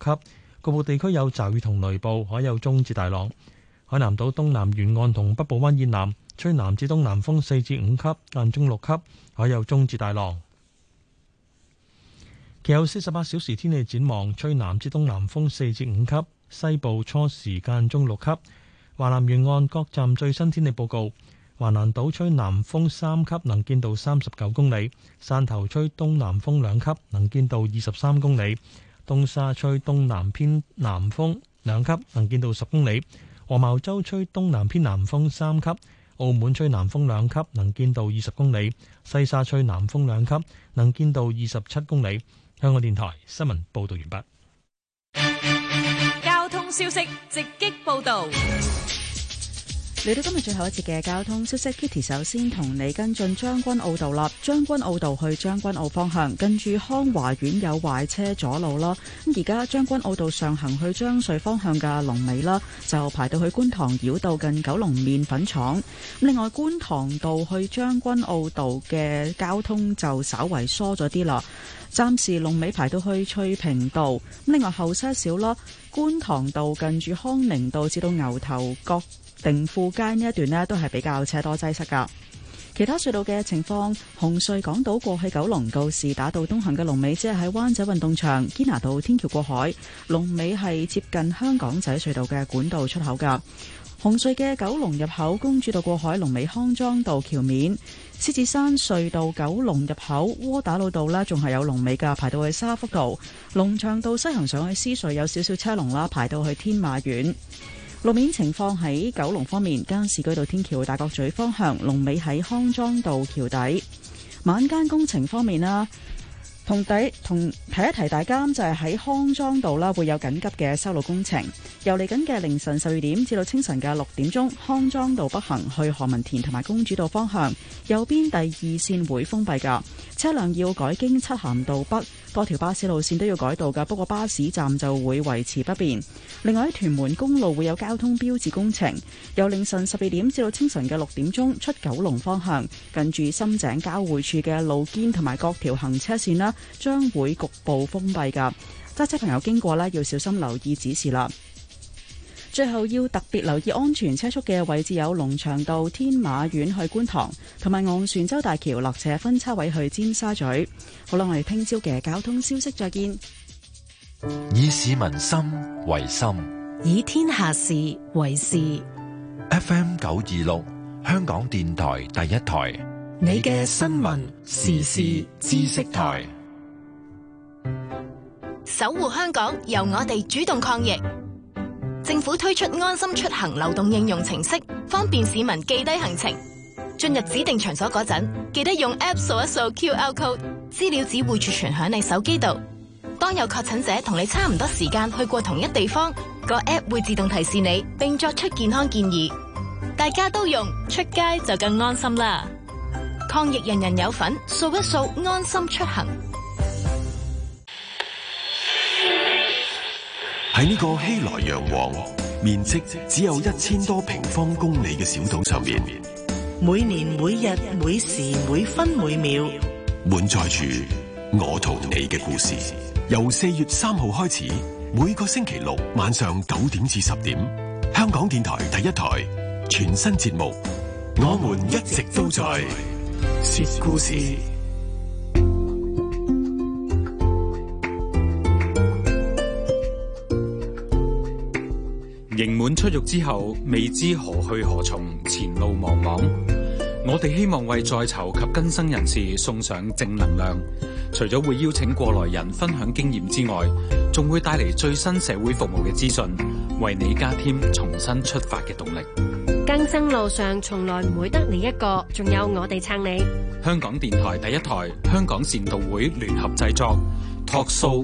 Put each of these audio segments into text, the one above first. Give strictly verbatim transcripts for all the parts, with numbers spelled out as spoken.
級，局部地區有驟雨同雷暴，海有中至大浪。海南島東南沿岸同北部灣以南吹南至東南風四至五級，間中六級，海有中至大浪。其後四十八小時天氣展望，吹南至東南風四至五級，西部初時間中六級。華南沿岸各站最新天氣報告：華南島吹南風三級，能見度三十九公里；汕頭吹東南風兩級，能見度二十三公里；東沙吹東南偏南風兩級，能見度十公里；黃茅洲吹東南偏南風三級；澳門吹南風兩級，能見度二十公里；西沙吹南風兩級，能見度二十七公里。香港電台新聞報道完畢。交通消息直擊報道。 嚟到今日最後一節嘅交通消息 ，Kitty 首先同你跟進將軍澳道啦。將軍澳道去將軍澳方向，近住康華苑有壞車阻路啦。咁而家將軍澳道上行去將穗方向嘅龍尾啦，就排到去觀塘繞道近九龍麵粉廠。另外，觀塘道去將軍澳道嘅交通就稍為疏咗啲啦。暫時龍尾排到去翠屏道。另外後些少啦，觀塘道近住康寧道至到牛頭角定富街呢一段呢都係比較車多擠塞噶。其他隧道嘅情況，紅隧港島過去九龍告士打道東行嘅龍尾只係喺灣仔運動場，堅拿道天橋過海龍尾係接近香港仔隧道嘅管道出口噶。紅隧嘅九龍入口公主道過海龍尾康莊道橋面，獅子山隧道九龍入口窩打老道呢仲係有龍尾噶，排到去沙福道。龍翔道西行上去獅隧有少少車龍啦，排到去天馬苑。路面情況喺九龍方面，加士居道天橋大角咀方向龍尾喺康莊道橋底。晚間工程方面啦，同底同提一提大家就係喺康莊道啦，會有緊急嘅修路工程。由嚟緊嘅凌晨十二點至到清晨嘅六點鐘，康莊道北行去何文田同埋公主道方向右邊第二線會封閉噶，車輛要改經漆咸道北，多條巴士路線都要改道噶，不過巴士站就會維持不變。另外喺屯門公路會有交通標誌工程，由凌晨十二點至到清晨嘅六點鐘，出九龍方向近住深井交匯處嘅路肩同埋各條行車線啦，將會局部封閉噶，揸車朋友經過啦要小心留意指示啦。最後要特別留意安全車速嘅位置有龍翔道天馬苑去觀塘，同埋昂船洲大橋落斜分叉位去尖沙咀。好啦，我哋聽朝嘅交通消息再見。 以市民心為心， 以天下事為事。 F M 九二六香港電台第一台， 你嘅新聞時事知識台，守護香港，由我哋主動抗疫。政府推出安心出行流動應用程式，方便市民記低行程。進入指定場所嗰陣，記得用 App 掃一掃 Q R code， 資料只會儲存響你手機度。當有確診者同你差唔多時間去過同一地方，個 App 會自動提示你，並作出健康建議。大家都用，出街就更安心啦！抗疫人人有份，掃一掃安心出行。 喺呢個熙來攘往、面積只有一千多平方公里嘅小島上面， 每年每日每時每分每秒， 滿載住我同你嘅故事。由四月三號開始，每個星期六晚上九點至十點，香港電台第一台全新節目，我們一直都在說故事。 刑滿出獄之後，未知何去何從，前路茫茫。我哋希望為在囚及更生人士送上正能量，除咗會邀請過來人分享經驗之外，仲會帶嚟最新社會服務嘅資訊，為你加添重新出發嘅動力。 更生路上從來唔會得你一個，仲有我哋撐你。 香港電台第一台，香港善導會聯合製作 Talk Show。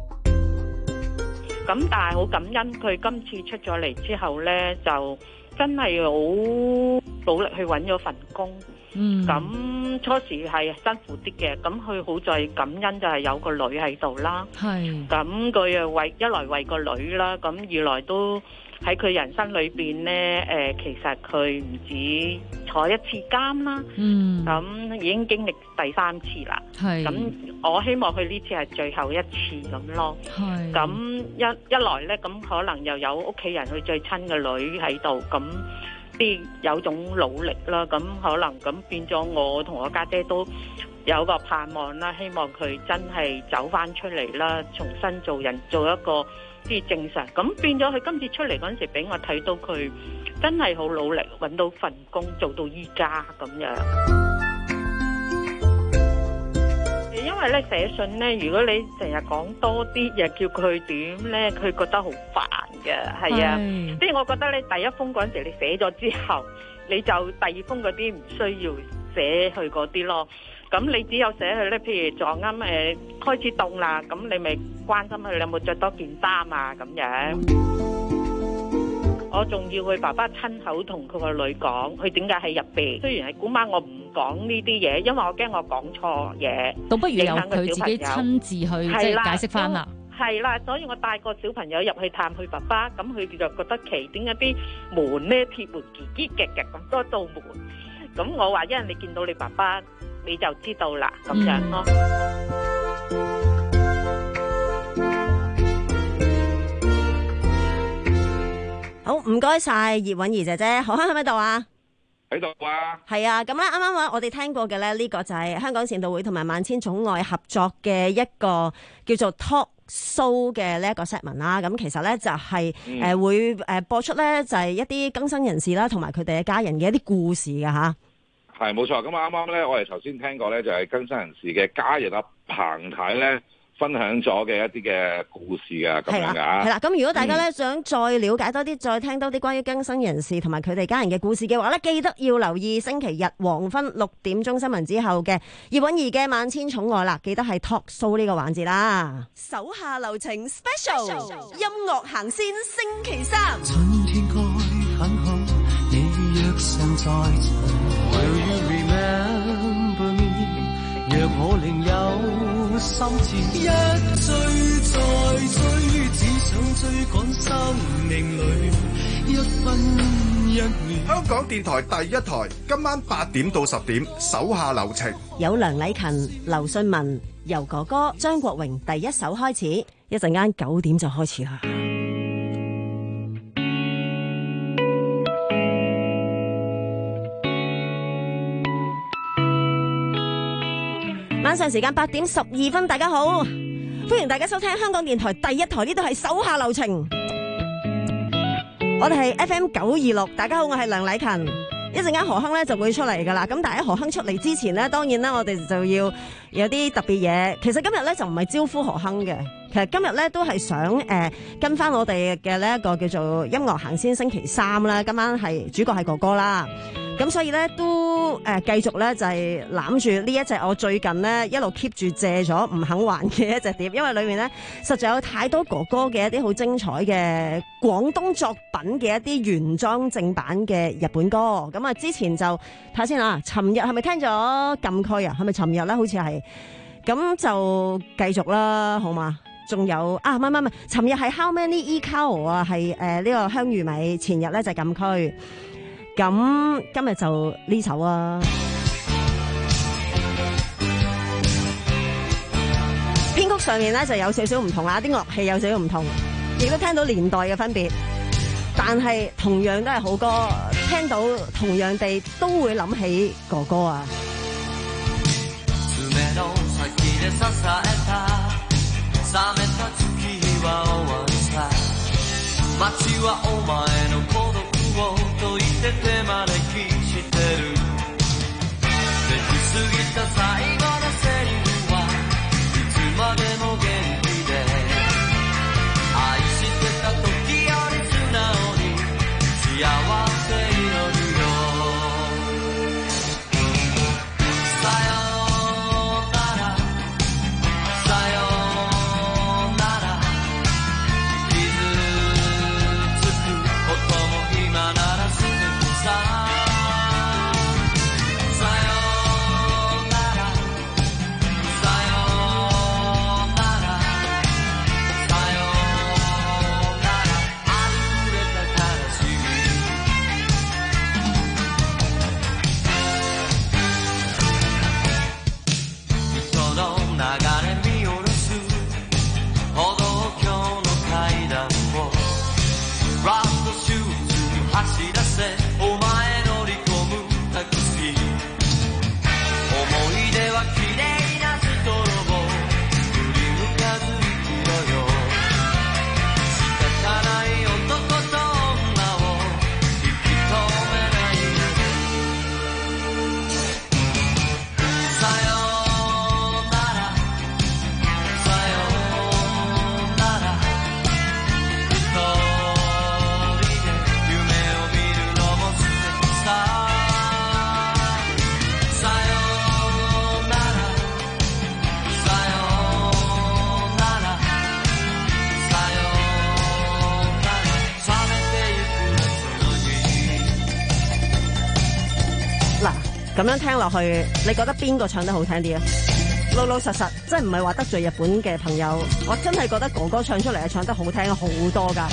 咁但係好感恩佢今次出咗嚟之後呢，就真係好努力去揾咗份工。 嗯， 咁初時係辛苦啲嘅，咁佢好在感恩就係有個女喺度啦。 係， 咁佢又為一來為個女啦，咁二來都喺佢人生裏邊呢，誒、呃，其實佢唔止坐一次監啦。 嗯， 咁已經經歷第三次啦。 係， 咁我希望佢呢次係最後一次咁咯。 係， 咁一一來呢，咁可能又有屋企人佢最親嘅女喺度，咁啲有種努力啦，咁可能咁變咗我同我家姐都有個盼望啦，希望佢真係走翻出嚟啦，重新做人，做一個啲正常。咁變咗佢今次出嚟嗰陣時，俾我睇到佢真係好努力，揾到份工，做到依家咁樣。因為咧寫信咧，如果你成日講多啲嘢，叫佢點咧，佢覺得好煩嘅，係啊。即係我覺得咧，第一封嗰陣時你寫咗之後，你就第二封嗰啲唔需要寫去嗰啲咯。咁你只有寫去咧，譬如撞啱誒開始凍啦，咁你咪關心佢你有冇着多件衫啊咁樣。我仲要佢爸爸親口同佢個女講，佢點解喺入邊。雖然係姑媽，我唔講呢啲嘢，因為我驚我講錯嘢， 倒不如由佢自己親自去即係解釋翻啦。 係啦，所以我帶個小朋友入去探佢爸爸，咁佢就覺得奇，點解啲門咧鐵門嘰嘰夾夾咁多道門？咁我話，因為你見到你爸爸，你就知道啦，咁樣咯。 好，唔該晒葉韻儀姐姐，何香喺咪度啊？ 喺度啊。係啊，咁咧啱啱話我哋聽過嘅咧，呢個就係香港善導會同埋萬千寵愛合作嘅一個叫做 Talk Show 嘅呢一個 segment 啦。咁其實咧就係誒會誒播出咧就係一啲更生人士啦，同埋佢哋嘅家人嘅一啲故事㗎吓。 係冇錯，咁啱啱咧我哋頭先聽過咧就係更生人士嘅家人阿彭太咧分享咗嘅一啲嘅故事啊，咁樣噶。 係啦，咁如果大家咧、嗯、想再了解多啲，再聽多啲關於更生人士同埋佢哋家人嘅故事嘅話咧，記得要留意星期日黃昏六點鐘新聞之後嘅葉韻儀嘅萬千寵愛啦，記得係 Talk Show 呢個環節啦。 手下留情 Special 音樂行先星期三。 春天該很好，你若尚在場 Will you remember me？ 若我另有心志，一追再追，只想追趕生命裏一分一秒。 香港電台第一台，今晚八點到十點，手下留情。 有梁禮勤、劉信文、由哥哥、張國榮第一首開始，一陣間九點就開始啦。晚上時間八點十二分，大家好，歡迎大家收聽香港電台第一台，呢度係手下留情，我哋係 F M 九二六，大家好，我係梁禮勤，一陣間何亨咧就會出嚟噶啦，咁但係喺何亨出嚟之前呢，當然啦，我哋就要有啲特別嘢，其實今日咧就唔係招呼何亨嘅，其實今日咧都係想誒、呃、跟翻我哋嘅呢一個叫做音樂行先星期三啦，今晚係主角係哥哥啦。咁所以咧都誒、呃、繼續咧就係攬住呢一隻我最近咧一路 keep 住借咗唔肯還嘅一隻碟，因為裏面咧實在有太多哥哥嘅一啲好精彩嘅廣東作品嘅一啲原裝正版嘅日本歌。咁啊之前就睇下先啊，尋日係咪聽咗禁區啊？係咪尋日咧？好似係，咁就繼續啦，好嘛？仲有啊，唔係唔係唔係，尋日係 How Many E Cow 啊，係誒呢個香芋米，前日咧就係禁區。咁今日就呢首啊，編曲上面咧就有少少唔同啦，啲樂器有少少唔同，亦都聽到年代嘅分別，但係同樣都係好歌，聽到同樣地都會諗起哥哥啊。と言って手招きしてる出来すぎた最後のセリフはいつまでも元気で愛してた時より素直に幸せ祈るよさよならさよなら傷つく咁樣聽落去，你覺得邊個唱得好聽啲啊？老老實實，真係唔係話得罪日本嘅朋友，我真係覺得哥哥唱出嚟係唱得好聽好多㗎。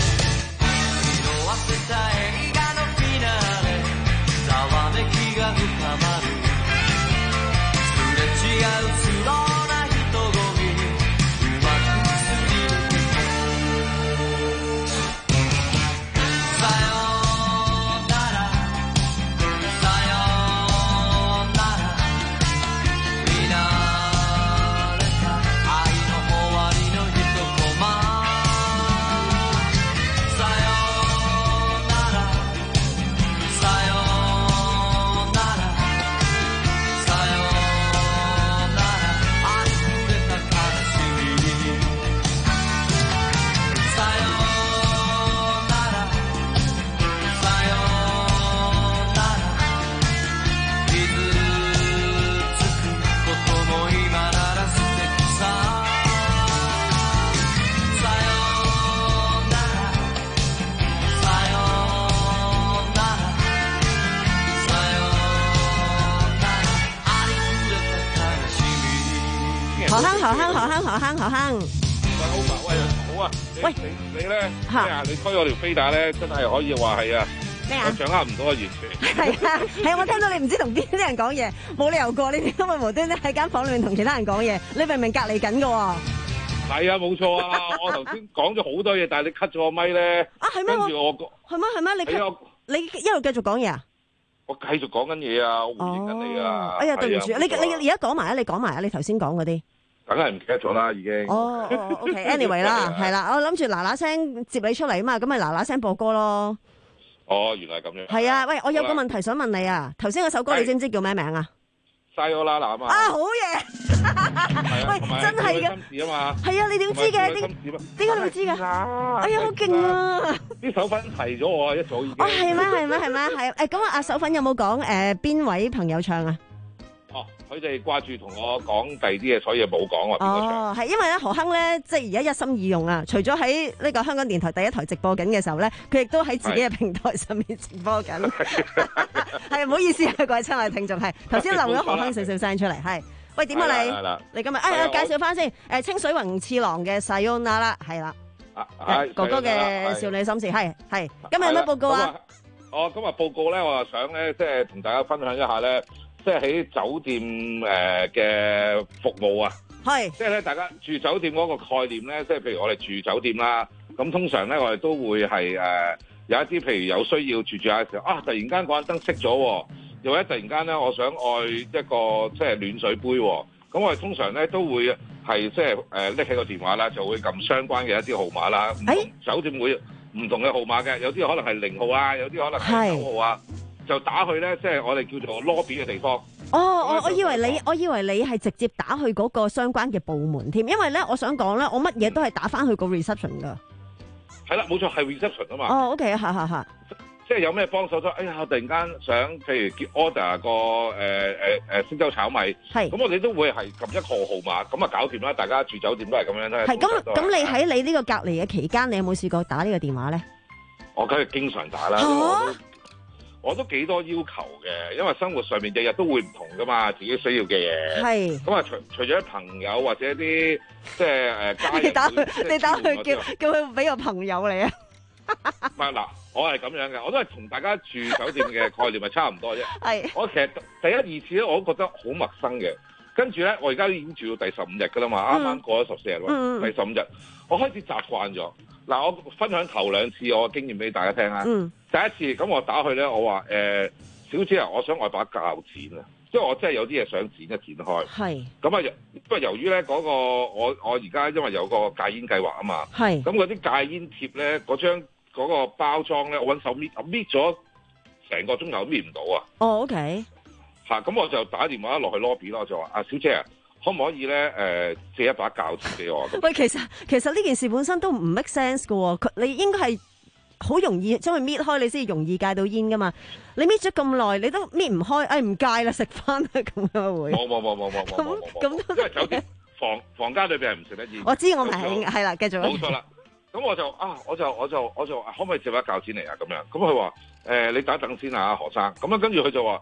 何坑何坑何坑何坑何坑， 喂好啊，喂好啊， 喂你你咧咩啊？你推我條飛帶咧，真係可以話係啊！ 咩啊？ 我掌握唔到啊，完全係啊係啊！我聽到你唔知同邊啲人講嘢，冇理由過你點解會無端端喺間房裏面同其他人講嘢？你明明隔離緊㗎喎。 係啊，冇錯啊！我頭先講咗好多嘢，但係你 cut 咗個咪咧。 啊係咩？ 跟住我個係咩係咩？你 cut 你一路繼續講嘢啊？ 我繼續講緊嘢啊！我回應緊你啊！ 哎呀，對唔住，你你你而家講埋啊！你講埋啊！你頭先講嗰啲。 梗係唔記得咗啦，已經。 哦哦，OK，anyway 啦，係啦，我諗住嗱嗱聲接你出嚟啊嘛，咁咪嗱嗱聲播歌咯。 哦，原來係咁樣。 係啊，喂，我有個問題想問你啊，頭先嗰首歌你知唔知叫咩名啊？ 晒我啦嗱啊嘛。 啊，好嘢！喂，真係嘅。心事啊嘛。係啊，你點知嘅？點點解你會知㗎？哎呀，好勁啊！ 啲手粉提咗我啊，一早已經。 哦，係咩？係咩？係咩？係誒，咁啊，阿手粉有冇講誒邊位朋友唱啊？ 哦，佢哋掛住同我講第二啲嘢，所以冇講話邊個唱。 哦，係因為咧何亨咧，即係而家一心二用啊！除咗喺呢個香港電台第一台直播緊嘅時候咧，佢亦都喺自己嘅平台上面直播緊。係唔好意思啊，各位親愛嘅聽眾，係頭先漏咗何亨少少聲出嚟，係喂點啊你？你今日誒介紹翻先，誒清水宏次郎嘅 Sayonara 啦，係啦，哥哥嘅少女心事，係係今日有咩報告啊？ 我今日報告咧，我就想咧，即係同大家分享一下咧。即係喺酒店誒嘅服務啊， 係即係咧，大家住酒店嗰個概念咧，即係譬如我哋住酒店啦，咁通常咧我哋都會係誒、呃、有一啲譬如有需要住住下嘅時候啊，突然間嗰盞燈熄咗，又或者突然間咧我想愛一個即係暖水杯，咁我哋通常咧都會係即係誒拎起個電話啦，就會撳相關嘅一啲號碼啦，唔同酒店會唔同嘅號碼嘅，有啲可能係零號啊，有啲可能係九號啊。就打去咧，即係我哋叫做 lobby 嘅地方。 哦，我我以為你，我以為你係直接打去嗰個相關嘅部門添，因為咧，我想講咧，我乜嘢都係打翻去個 reception 噶。 係啦，冇錯，係 reception 啊嘛。 哦 ，OK，嚇嚇嚇。 即係有咩幫手咗？哎呀，我突然間想，譬如叫 order 個誒誒誒星洲炒米，係咁我哋都會係撳一個號碼，咁啊搞掂啦。大家住酒店都係咁樣咧。 係咁咁，你喺你呢個隔離嘅期間，你有冇試過打呢個電話咧？ 我梗係經常打啦。嚇！我都幾多要求嘅，因為生活上面日日都會唔同噶嘛，自己需要嘅嘢。係。咁啊，除除咗朋友或者啲即係誒家人，你打佢，你打佢叫叫佢俾個朋友你啊？ 唔係嗱，我係咁樣嘅，我都係同大家住酒店嘅概念係差唔多啫。係。我其實第一二次咧，我都覺得好陌生嘅。跟住咧，我而家已經住到第十五日噶啦嘛，啱啱過咗十四日咯，第十五日，我開始習慣咗。嗱，我分享頭兩次我嘅經驗俾大家聽啊。嗯。第一次咁我打去咧，我話誒、呃、小姐啊，我想我把鉸剪啊，即係我真係有啲嘢想剪一剪開。係。咁啊，不過由於咧嗰個我我而家因為有個戒煙計劃啊嘛。係。咁嗰啲戒煙貼咧，嗰張嗰個包裝咧，我揾手搣，搣咗成個鐘頭都搣唔到啊。哦 ，OK。嚇！咁我就打電話落去 lobby 咯，就話啊，小姐啊，可唔可以咧誒、呃、借一把鉸剪俾我？喂， 其實其實呢件事本身都唔 make sense 嘅喎，佢你應該係好容易將佢搣開，你先容易戒到煙噶嘛。你搣咗咁耐，你都搣唔開，誒唔戒啦，食翻啦咁樣會。 冇冇冇冇冇冇冇冇。咁因為酒店房房間裏邊係唔食得煙。 我知我明係啦，繼續。 冇錯啦。咁我就啊，我就我就我就可唔可以借把鉸剪嚟啊？咁樣。咁佢話誒，你等一等先啊，何生。咁樣跟住佢就話。誒、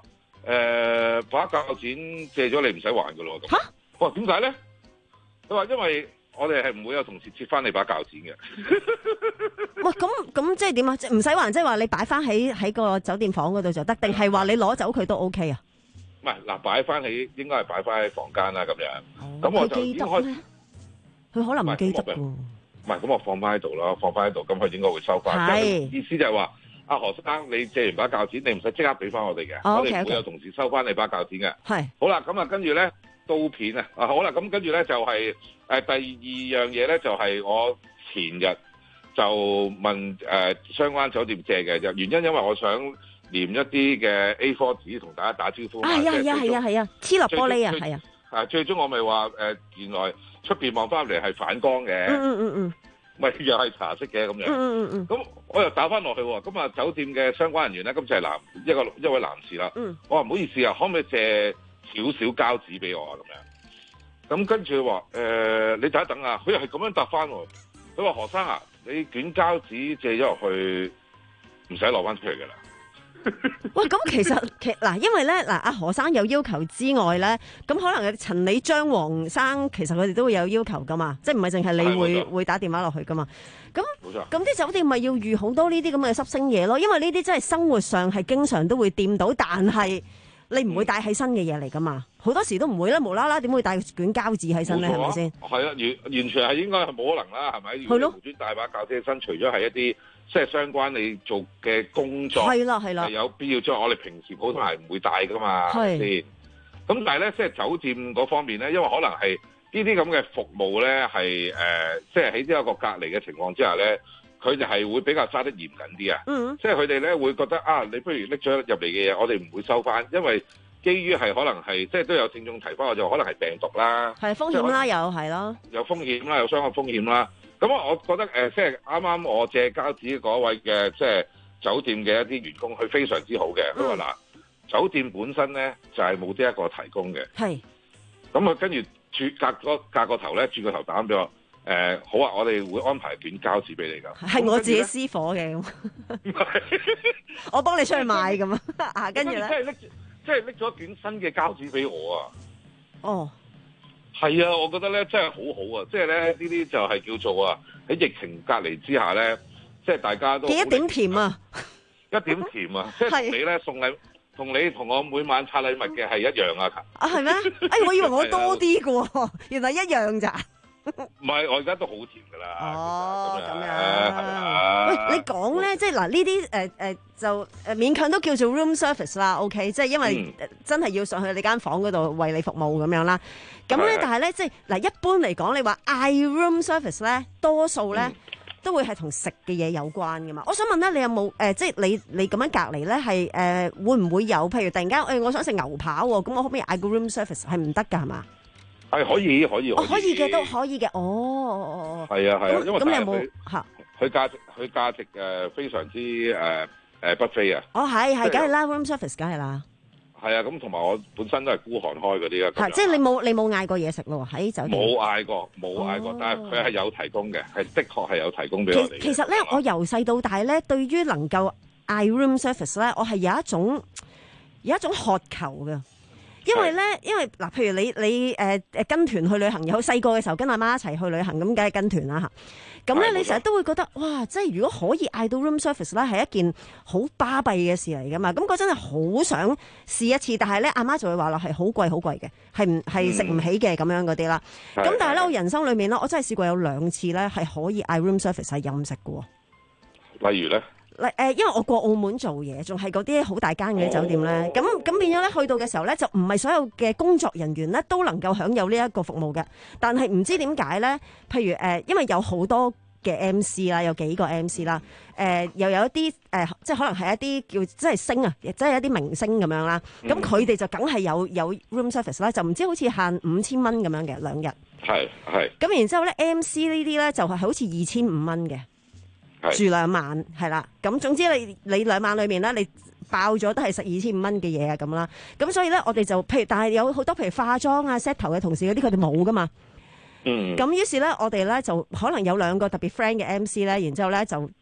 誒把鉸剪借咗你唔使還㗎咯。嚇！我話點解咧？佢話因為我哋係唔會有同事切翻你把鉸剪嘅。 哇！咁咁即係點啊？即係唔使還，即係話你擺翻喺喺個酒店房嗰度就得，定係話你攞走佢都 OK 啊？ 唔係嗱，擺翻喺應該係擺翻喺房間啦咁樣。咁、哦、我就已經開始。佢可能唔記得喎。 唔係，咁我放翻喺度啦，放翻喺度，咁佢應該會收翻。係。意思就係話，阿何生，你借完把鉸剪，你唔使即刻俾翻我哋嘅， 哦、 我哋唔會有同事收翻你把鉸剪嘅。係。好啦，咁啊，跟住咧刀片啊，啊好啦，咁跟住咧就係、是、誒、呃、第二樣嘢咧，就係、是、我前日就問誒、呃、相關酒店借嘅，就原因因為我想黏一啲嘅 A 四 紙同大家打招呼。 係啊係啊係啊係啊，黐落玻璃啊，係啊。 啊，最終我咪話誒，原來出邊望翻嚟係反光嘅。 嗯嗯嗯嗯。 咪又係茶色嘅咁樣。嗯嗯嗯。咁我又打翻落去喎。咁啊，酒店嘅相關人員咧，今次係男一個一位男士啦。嗯。我話唔好意思啊，可唔可以借少少膠紙俾我啊？咁樣。咁跟住佢話誒，你等一等啊。佢又係咁樣答翻喎。佢話何生啊，你卷膠紙借咗落去，唔使攞翻出嚟㗎啦。 喂，咁其實其嗱，因為咧嗱，阿何生有要求之外咧，咁可能陳李張黃生其實佢哋都會有要求噶嘛，即係唔係淨係你會會打電話落去噶嘛？咁咁啲酒店咪要預好多呢啲咁嘅濕星嘢咯，因為呢啲真係生活上係經常都會掂到，但係你唔會帶起身嘅嘢嚟噶嘛，好多時都唔會啦，無啦啦點會帶卷膠紙起身咧？係咪先？係啊，完完全係應該係冇可能啦，係咪？係咯，無端帶把鉸剪起身，除咗係一啲。即係相關你做嘅工作係啦係啦，係有必要將我哋平時普通係唔會帶噶嘛，係咪先？咁但係咧，即係酒店嗰方面咧，因為可能係呢啲咁嘅服務咧，係誒，即係喺呢一個隔離嘅情況之下咧，佢哋係會比較揸得嚴謹啲啊。嗯，即係佢哋咧會覺得啊，你不如拎咗入嚟嘅嘢，我哋唔會收翻，因為基於係可能係即係都有聽眾提翻我，就可能係病毒啦，係風險啦，有係咯，有風險啦，有相關風險啦。咁啊，我覺得誒、呃，即係啱啱我借膠紙嗰位嘅即係酒店嘅一啲員工，佢非常之好嘅。佢話嗱，酒店本身咧就係冇呢一個提供嘅。係。咁啊，跟住轉隔個隔個頭咧，轉個頭打俾我。誒、呃，好啊，我哋會安排卷膠紙俾你㗎。係我自己私夥嘅。我幫你出去買咁啊！跟住咧，即係拎即係拎咗卷新嘅膠紙俾我啊！哦。係啊，我覺得咧真係好好啊！即係咧呢啲就係叫做啊喺疫情隔離之下咧，即係大家都幾一點甜啊！一點甜啊！即係同你咧送禮，同你同我每晚拆禮物嘅係一樣啊！啊係咩？哎，我以為我多啲嘅喎，原來一樣咋？唔係，我而家都好甜㗎啦。哦，咁樣係啊！喂，你講咧，即係嗱呢啲誒誒就誒勉強都叫做 room service 啦。OK， 即係因為真係要上去你間房嗰度為你服務咁樣啦。咁咧，但係咧，即係嗱，一般嚟講，你話嗌 room service 咧，多數咧、嗯、都會係同食嘅嘢有關噶嘛。我想問咧，你有冇誒、呃，即係你你咁樣隔離咧，係誒、呃、會唔會有？譬如突然間，誒、欸、我想食牛扒喎，咁我可唔可以嗌個 room service？係唔得㗎係嘛？係可以，可以，可以。哦，可以嘅都可以嘅。哦，哦哦。係啊，係啊，因為咁你有冇嚇？佢價值，佢價值誒非常之誒誒不菲啊！哦，係係，梗係啦 ，room service 梗係啦。係啊，咁同埋我本身都係孤寒開嗰啲啊。係，即係你冇你冇嗌過嘢食咯喺酒店。冇嗌過，冇嗌過，哦、但係佢係有提供嘅，係的確係有提供俾我哋。其實咧，我由細到大咧，對於能夠嗌 room service 咧，我係有一種有一種渴求嘅。因為咧，因為嗱，譬如你你誒誒、呃、跟團去旅行，有細個嘅時候跟阿媽一齊去旅行，咁梗係跟團啦嚇。咁咧，你成日都會覺得哇，即係如果可以嗌到 room service 咧，係一件好巴閉嘅事嚟噶嘛。咁嗰陣係好想試一次，但係咧阿媽就會話落係好貴好貴嘅，係唔係食唔起嘅咁樣嗰啲啦。咁、嗯、但係咧，我人生裏面咧，我真係試過有兩次咧係可以嗌 room service 係任食嘅喎。例如咧？嗱誒，因為我過澳門做嘢，仲係嗰啲好大間嘅酒店咧，咁、哦、咁變咗咧，去到嘅時候咧，就唔係所有嘅工作人員咧都能夠享有呢一個服務嘅。但係唔知點解咧，譬如誒、呃，因為有好多嘅 M C 啦，有幾個 M C 啦，誒、呃、又有一啲誒、呃，即係可能係一啲叫即係星啊，即係一啲明星咁樣啦。咁佢哋就梗係有有 room service 啦，就唔知好似限五千蚊咁樣嘅兩日。係係。咁然之後咧 ，M C 呢啲咧就係、是、好似二千五蚊嘅。住兩晚係啦，咁總之你你兩晚裏面咧，你爆咗都係十二千五蚊嘅嘢啊咁啦，咁所以咧我哋就譬如，但係有好多譬如化妝啊 set 頭嘅同事嗰啲，佢哋冇噶嘛。嗯。咁於是咧，我哋咧就可能有兩個特別 friend 嘅 M C 咧，然之後咧就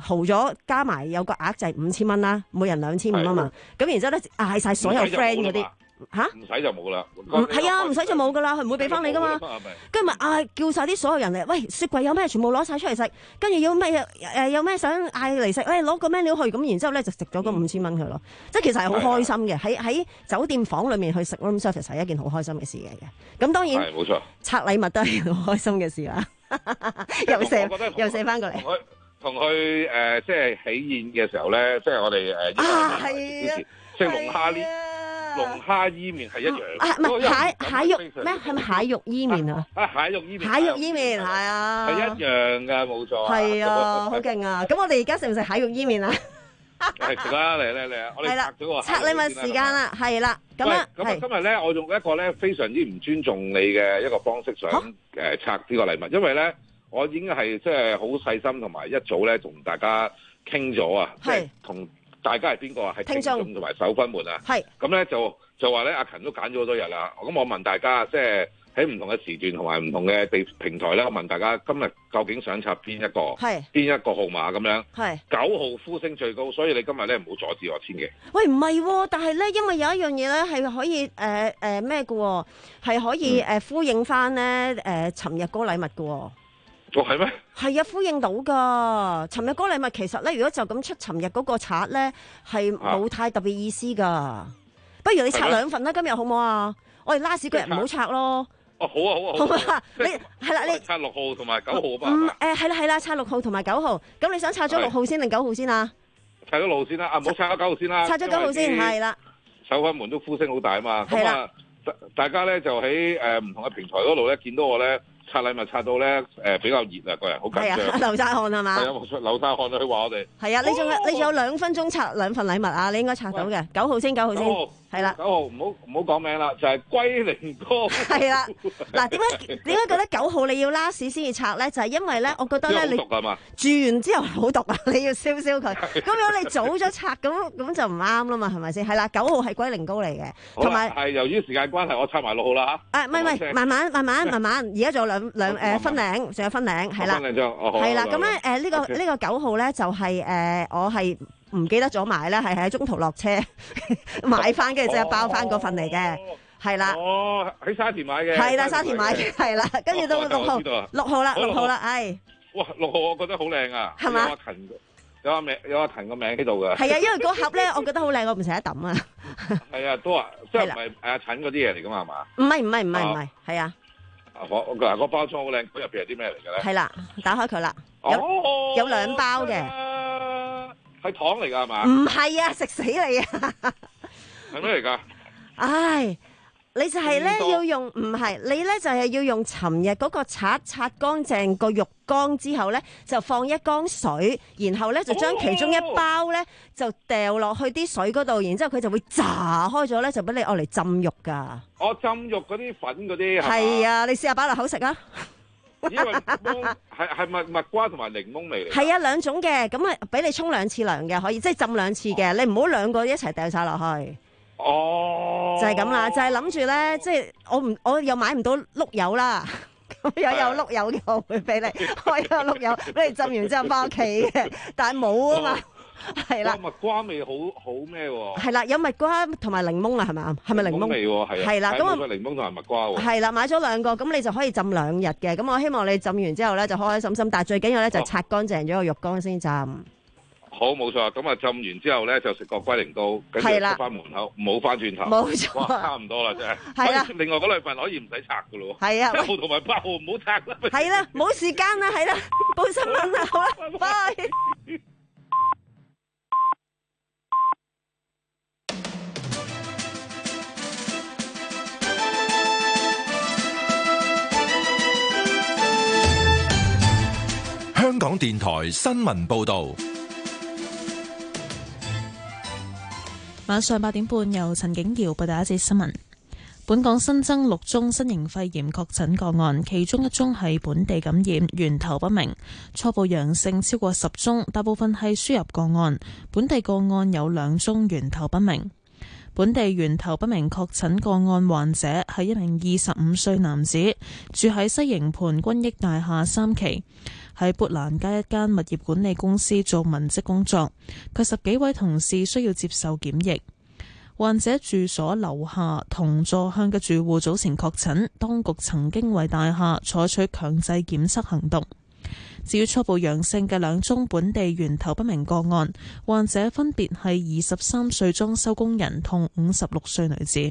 豪咗加埋有個額就係五千蚊啦，每人兩千五啊嘛。咁然之後咧嗌晒所有 friend 嗰啲。吓，唔使就冇啦， 係啊，唔使就冇噶啦，佢唔會俾翻你噶嘛。跟住咪嗌叫晒啲所有人嚟，喂，雪櫃有咩全部攞晒出嚟食，跟住要咩誒有咩想嗌嚟食咧，攞個 menu 去，咁然之後咧就食咗嗰五千蚊佢咯。即係其實係好開心嘅，喺喺酒店房裏面去食 room service 係一件好開心嘅事嚟嘅。咁當然， 冇錯， 拆禮物都係好開心嘅事啦。又射又射翻過嚟， 同佢誒即係喜宴嘅時候咧，即係我哋誒啊係啊， 食龍蝦呢。龍蝦伊麵係一樣， 啊唔係蟹蟹肉咩？係咪蟹肉伊麵啊？ 啊蟹肉伊麵， 蟹肉伊麵係啊， 係一樣㗎，冇錯。 係啊，好勁啊！咁我哋而家食唔食蟹肉伊麵啊？ 係食啦，嚟嚟嚟啊！我哋拆咗個拆禮物時間啦，係啦，咁啊， 咁啊，今日咧，我用一個咧非常之唔尊重你嘅一個方式想誒拆呢個禮物，因為咧我已經係即係好細心同埋一早咧同大家傾咗啊，即係同。大家係邊個啊？係聽眾同埋守分門啊！係咁咧就就話咧，阿勤都揀咗好多日啦。咁我問大家，即係喺唔同嘅時段同埋唔同嘅地平台咧，我問大家今日究竟想插邊一個？係邊一個號碼咁樣？係九號呼聲最高，所以你今日咧唔好阻止我千祈。喂，唔係喎，但係咧，因為有一樣嘢咧係可以誒誒咩嘅喎，係可以誒、呃、呼應翻咧誒尋日嗰個禮物嘅喎。哦，係咩？係啊，呼應到噶。尋日嗰個禮物其實咧，如果就咁出尋日嗰個冊咧，係冇太特別意思噶。啊、不如你拆兩份啦，今日好唔好啊？我哋拉屎嗰日唔好拆咯。哦，好啊，好啊，好啊。好啊你係啦，你拆六號同埋九號吧。嗯，誒係啦係啦，拆六號同埋九號。咁你想拆咗六號先定九號先啊？拆咗六號先啦，啊唔好拆咗九號先啦。拆咗九號先，係啦。守關門都呼聲好大啊嘛。係啦。大家咧就喺誒唔同嘅平台嗰度咧見到我咧。拆禮物拆到咧，誒、呃、比較熱啊，個人好緊張。係啊，流晒汗係嘛？係啊，流晒汗啊！佢話我哋。係啊，你仲有、哦、你仲有兩分鐘拆兩份禮物啊！你應該拆到嘅。九號先，九號先。係啦。九號唔好唔好講名啦，就係龜苓膏。係啦。嗱，點解點解覺得九號你要拉屎先至拆咧？就係、是、因為咧，我覺得咧你住完之後好毒啊！你要燒燒佢。咁如果你早咗拆，咁咁就唔啱啦嘛，係咪先？係啦，九號係龜苓膏嚟嘅，同埋係由於時間關係，我拆埋六號啦嚇。誒唔係唔係，慢慢慢慢慢慢，而家仲有兩兩誒分領，仲有分領，係啦。分領張，哦係啦，咁咧誒呢個呢個九號咧就係誒我係唔記得咗買啦，係喺中途落車買翻，跟住之後包翻嗰份嚟嘅，係啦。哦，喺沙田買嘅。係啦，沙田買嘅，係啦，跟住到六號，六號啦，六號啦，唉。哇，六號我覺得好靚啊，係嘛？有阿名有阿勤個名喺度噶。係啊，因為嗰盒咧，我覺得好靚，我唔捨得抌啊。係啊，都話即係唔係阿陳嗰啲嘢嚟噶嘛，係嘛？唔係唔係唔係唔係，係啊。我嗱個包裝好靚，佢入邊係啲咩嚟嘅咧？係啦，打開佢啦，有有兩包嘅。係糖嚟噶係嘛？唔係啊，食死你啊！係咩嚟噶？唉。你就係咧要用，唔係你咧就係要用尋日嗰個刷刷乾淨個浴缸之後咧，就放一缸水，然後咧就將其中一包咧就掉落去啲水嗰度，然之後佢就會炸開咗咧，就俾你愛嚟浸浴噶。哦，浸浴嗰啲粉嗰啲係啊，你試下擺落口食啊！因為係係蜜蜜瓜同埋檸檬味嚟。係啊，兩種嘅，咁啊俾你沖兩次涼嘅，可以即係浸兩次嘅，你唔好兩個一齊掉晒落去。哦，就係咁啦，就係諗住咧，即係我唔，我又買唔到碌柚啦，咁又有碌柚嘅，我會俾你開個碌柚，俾你浸完之後翻屋企嘅，但係冇啊嘛，係啦。蜜瓜味好好咩喎？係啦，有蜜瓜同埋檸檬啊，係咪啊？係咪檸檬味喎？係啊，係啦，咁啊，檸檬同埋蜜瓜喎。係啦，買咗兩個，咁你就可以浸兩日嘅。咁我希望你浸完之後咧就開開心心，但係最緊要咧就擦乾淨咗個浴缸先浸。好，冇錯，咁啊浸完之後咧就食個龜苓膏，跟住出翻門口，唔好翻轉頭。冇錯，哇，差唔多啦，真係。係啦，另外嗰兩份可以唔使拆噶咯。係啊，七號同埋八號唔好拆啦。係啦，冇時間啦，係啦，報新聞啦，好啦，拜。 香港電台新聞報導。 晚上八點半，由陳景瑤報道一節新聞。本港新增六宗新型肺炎確診個案，其中一宗係本地感染，源頭不明，初步陽性超過十宗，大部分係輸入個案。本地個案有兩宗源頭不明。 本地源頭不明確診個案患者係一名二十五歲男子，住喺西營盤君益大廈三期，喺砵蘭街一間物業管理公司做文職工作。佢十幾位同事需要接受檢疫。患者住所樓下同座向嘅住戶早前確診，當局曾經為大廈採取強制檢測行動。至於初步陽性嘅兩宗本地源頭不明個案，患者分別係二十三歲裝修工人同五十六歲女子。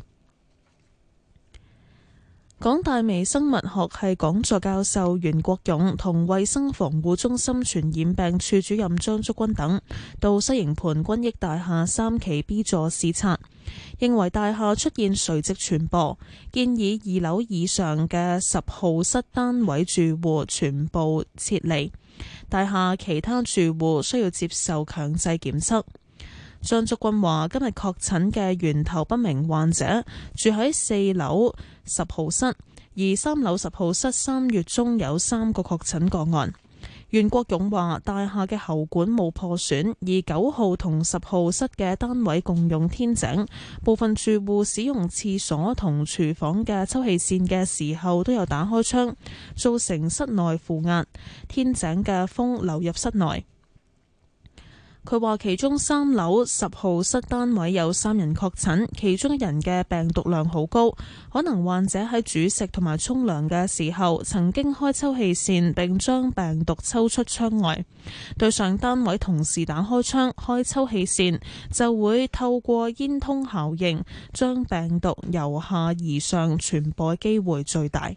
港大微生物學系講座教授袁國勇同衛生防護中心傳染病處主任張竹君等到西營盤君益大廈三期 B 座視察，認為大廈出現垂直傳播，建議二樓以上嘅十號室單位住戶全部撤離，大廈其他住戶需要接受強制檢測。張竹君話：今日確診嘅源頭不明患者住喺四樓十號室，而三樓十號室三月中有三個確診個案。袁國勇話：大廈嘅喉管冇破損，而九號同十號室嘅單位共用天井，部分住戶使用廁所同廚房嘅抽氣扇嘅時候都有打開窗，造成室內負壓，天井嘅風流入室內。佢話其中三樓十號室單位有三人確診，其中一人嘅病毒量好高，可能患者喺煮食同埋沖涼嘅時候曾經開抽氣扇並將病毒抽出窗外。對上單位同時打開窗開抽氣扇，就會透過煙通效應將病毒由下而上傳播嘅機會最大。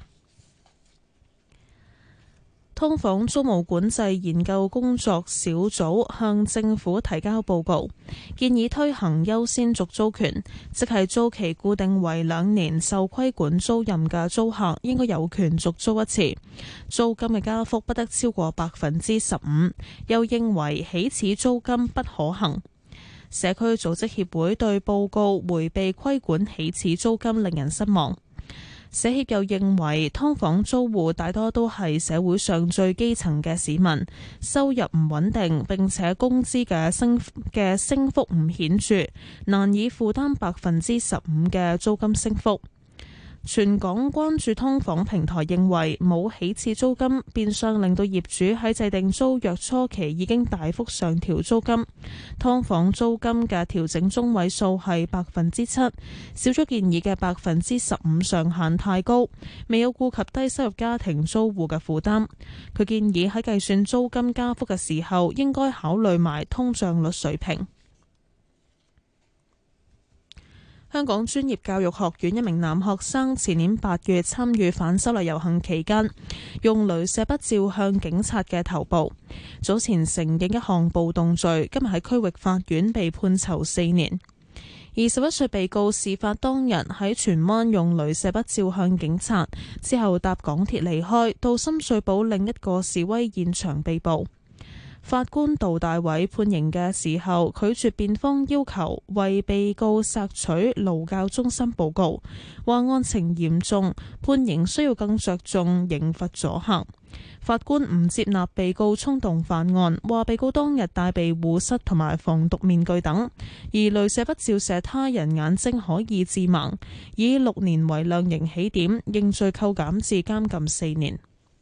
劏房租務管制研究工作小組向政府提交報告，建議推行優先續租權，即係租期固定為兩年受規管租賃嘅租客應該有權續租一次，租金嘅加幅不得超過百分之十五。又認為起始租金不可行。社區組織協會對報告迴避規管起始租金令人失望。社協又認為，劏房租戶大多都係社會上最基層嘅市民，收入唔穩定，並且工資嘅升嘅升幅唔顯著，難以負擔百分之十五嘅租金升幅。全港關注劏房平台認為，冇起始租金，變相令到業主喺制定租約初期已經大幅上調租金。劏房租金嘅調整中位數係百分之七，少咗建議嘅百分之十五上限太高，未有顧及低收入家庭租戶嘅負擔。佢建議喺計算租金加幅嘅時候，應該考慮埋通脹率水平。香港專業教育學院一名男學生前年八月參與反修例遊行期間，用鐳射筆照向警察嘅頭部，早前承認一項暴動罪，今日喺區域法院被判囚四年。二十一歲被告事發當日喺荃灣用鐳射筆照向警察，之後搭港鐵離開，到深水埗另一個示威現場被捕。法官杜大偉判刑嘅時候，拒絕辯方要求為被告索取勞教中心報告，話案情嚴重，判刑需要更着重刑罰阻嚇。法官唔接納被告衝動犯案，話被告當日帶備護膝同埋防毒面具等，而鐳射筆照射他人眼睛可以致盲，以六年為量刑起點，認罪扣減至監禁四年。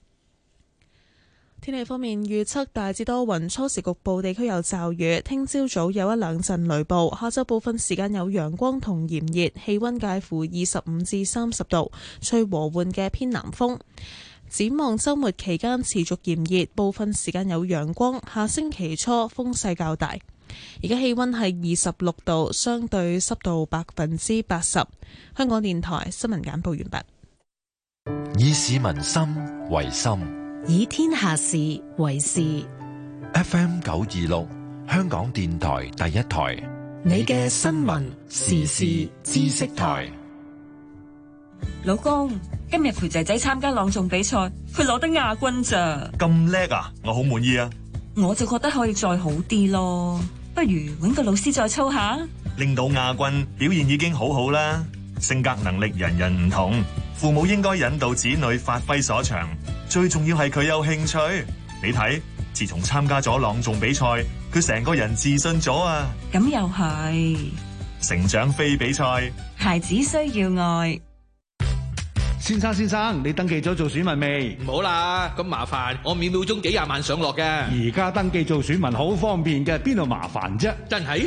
天氣方面預測大致多雲，初時局部地區有驟雨，聽朝早有一兩陣雷暴，下晝部分時間有陽光同炎熱，氣溫介乎二十五至三十度，吹和緩嘅偏南風。展望週末期間持續炎熱，部分時間有陽光，下星期初風勢較大。而家氣溫係二十六度，相對濕度百分之八十。香港電台新聞簡報完畢。 以市民心為心， 以天下事為事。 F M 九二六，香港電台第一台， 你嘅新聞時事知識台。 老公，今日陪仔仔參加朗誦比賽，佢攞得亞軍咋？ 咁叻啊！我好滿意啊！ 我就覺得可以再好啲咯，不如搵個老師再操下。 拎到亞軍，表現已經好好啦。性格能力人人唔同，父母應該引導子女發揮所長。最重要係佢有興趣。你睇，自從參加咗朗誦比賽，佢成個人自信咗啊！ 咁又係。 成長非比賽， 孩子需要愛。 先生先生，你登記咗做選民未？ 唔好啦，咁麻煩，我秒秒鐘幾廿萬上落嘅。 而家登記做選民好方便嘅，邊度麻煩啫？ 真係？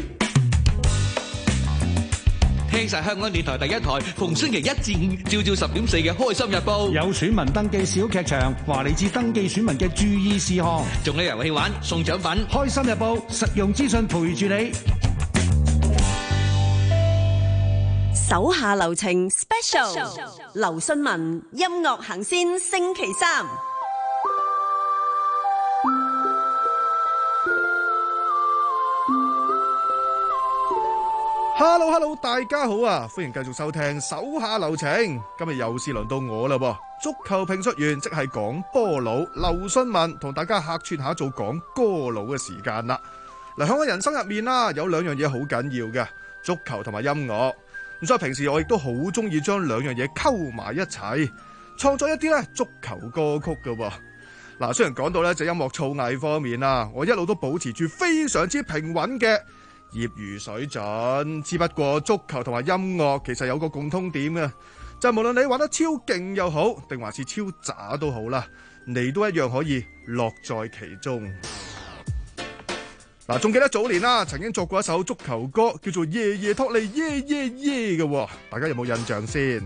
聽晒香港電台第一台，逢星期一至五朝朝十點四嘅《開心日報》， 有選民登記小劇場，話你知登記選民嘅注意事項， 仲有遊戲玩，送獎品。 《開心日報》實用資訊陪住你。 手下留情 Special， 劉信文音樂行先星期三。 Hello Hello， 大家好啊！歡迎繼續收聽手下留情。今日又是輪到我啦噃，足球評述員即係講波佬劉信文，同大家客串下做講歌佬嘅時間啦。嗱，喺我人生入面啦，有兩樣嘢好緊要嘅，足球同埋音樂。咁所以平時我亦都好中意將兩樣嘢溝埋一齊，創作一啲咧足球歌曲㗎喎。嗱，雖然講到咧就音樂造詣方面啦，我一路都保持住非常之平穩嘅業餘水準。只不過足球同埋音樂其實有個共通點嘅，就係無論你玩得超勁又好，定還是超渣都好啦，你都一樣可以樂在其中。嗱，仲記得早年啦，曾經作過一首足球歌，叫做《夜夜托利耶耶耶》嘅，大家有冇印象先？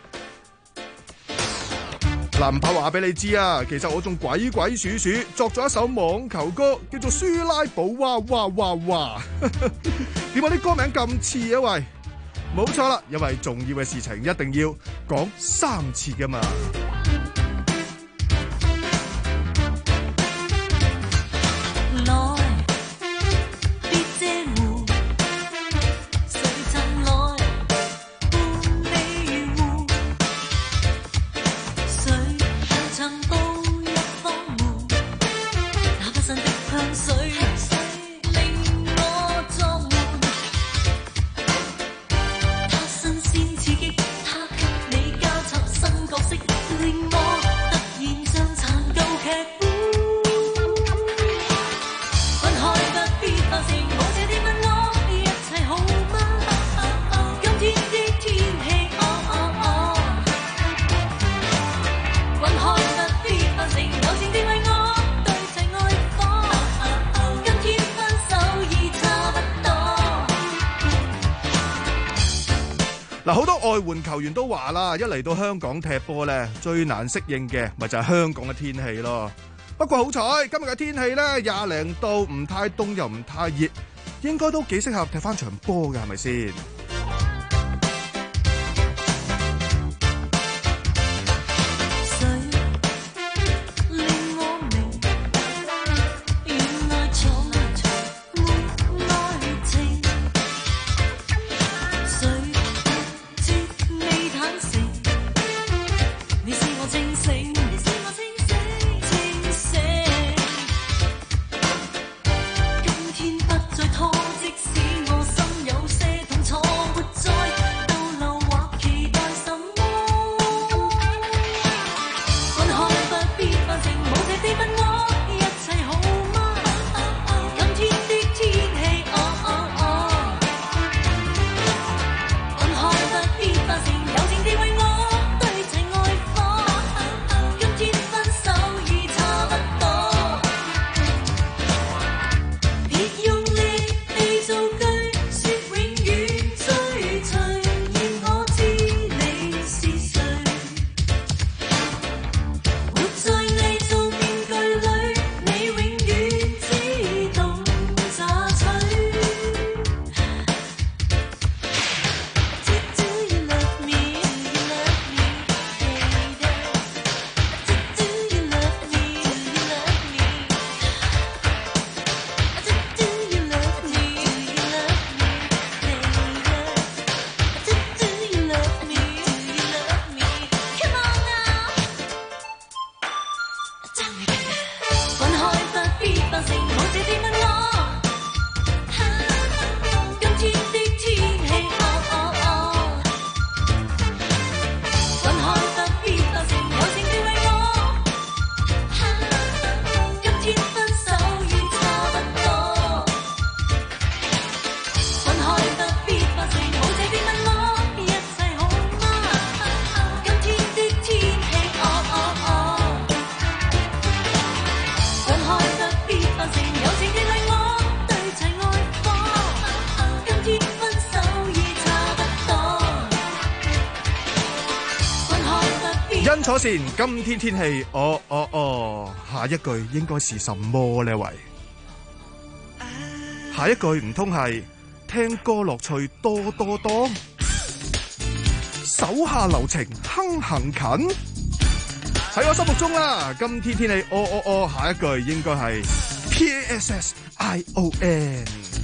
嗱，唔怕話俾你知啊，其實我仲鬼鬼祟祟作咗一首網球歌，叫做《舒拉寶娃娃娃娃》。點解啲歌名咁似啊？喂，冇錯啦，因為重要嘅事情一定要講三次噶嘛。嗱，好多外援球員都話啦，一嚟到香港踢波咧，最難適應嘅咪就係香港嘅天氣咯。不過好彩，今日嘅天氣咧廿零度，唔太凍又唔太熱，應該都幾適合踢翻場波嘅，係咪先？ 今天不再拖，即使我心有些痛楚。 因楚善，今天天氣，哦哦哦，下一句應該是什麼呢？喂，下一句唔通係聽歌樂趣多多多，手下留情哼行近？喺我心目中啦，今天天氣，哦哦哦，下一句應該係 P A S S I O N。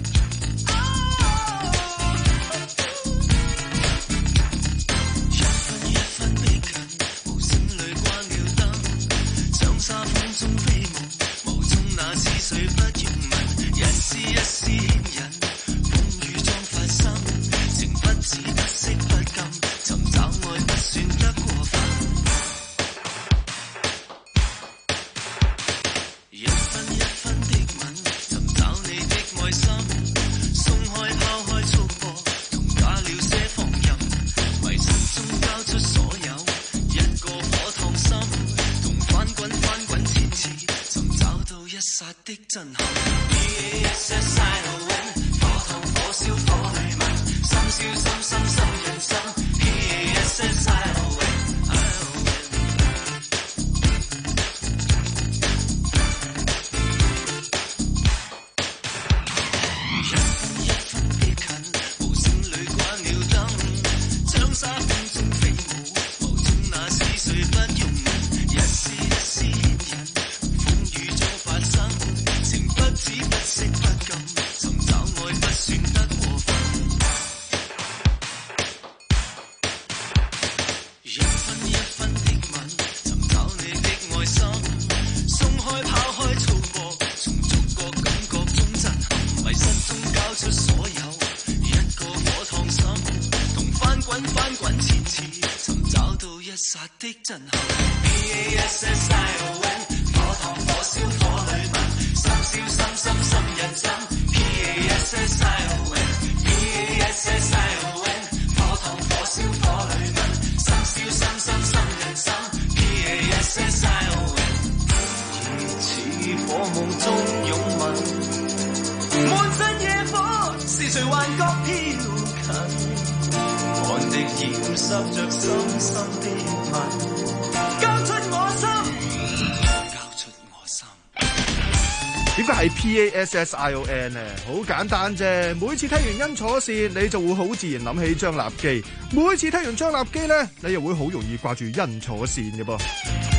點解係 P A S S I O N 呢？好簡單啫，每次聽完因楚善，你就會好自然諗起張立基；每次聽完張立基咧，你又會好容易掛住因楚善嘅噃。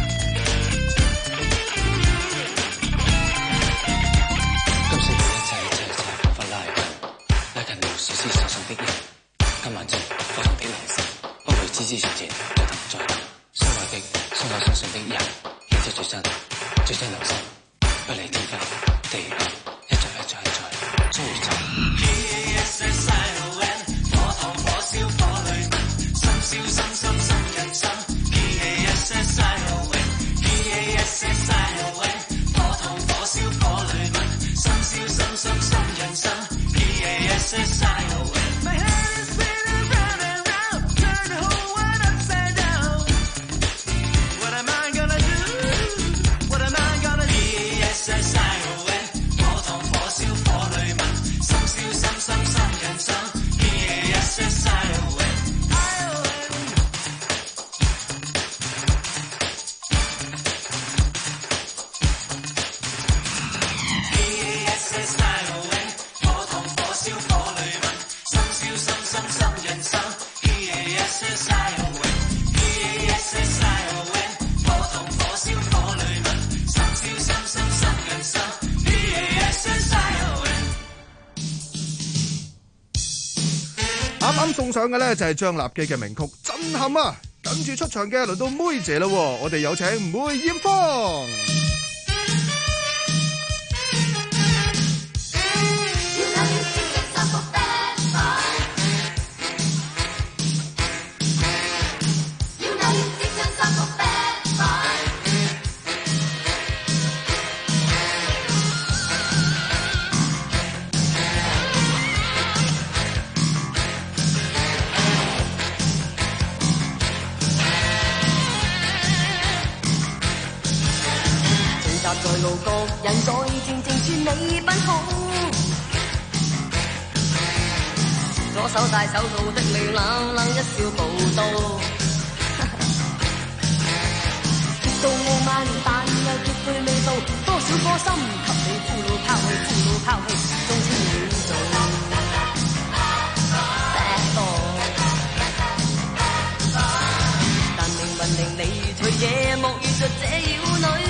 今世嘅一切一切一切仿佛拉近，拉近了數絲手上的人。今晚節火紅的流星，不會枝枝節節再等再等。相愛的相愛相信的人，顯出最真最真流星，不理天昏地暗，一再一再一再追尋。P A S S I O N， 火燙火燒火裏問，心燒心心心人心。P A S S I O N，P A S S I O N， 火燙火燒火裏問，心燒心心心人心。P A S S I O N，My head is spinning round and round, turn the whole world upside down. What am I gonna do? What am I gonna do? P A S S I O N， 火燙火燒火裏問，心燒心心心人心。P A S S I O N， P A S S I O N， 火燙火燒火裏問，心燒心心心人心。P A S S I O N，P A S S I O N， 火燙火燒火裏問，心燒心心心人心。P A S S I O N。 啱啱送上嘅咧就係張立基嘅名曲《震撼》啊！跟住出場嘅輪到妹姐啦，我哋有請梅艷芳。 在路角，人在靜靜處你奔空，左手戴手套的你冷冷一笑報道， 到傲慢，但又絕對未到。多少顆心給你俘虜拋棄，俘虜拋棄，終稱你做 bad boy。但命運令你隨夜幕遇着這妖女。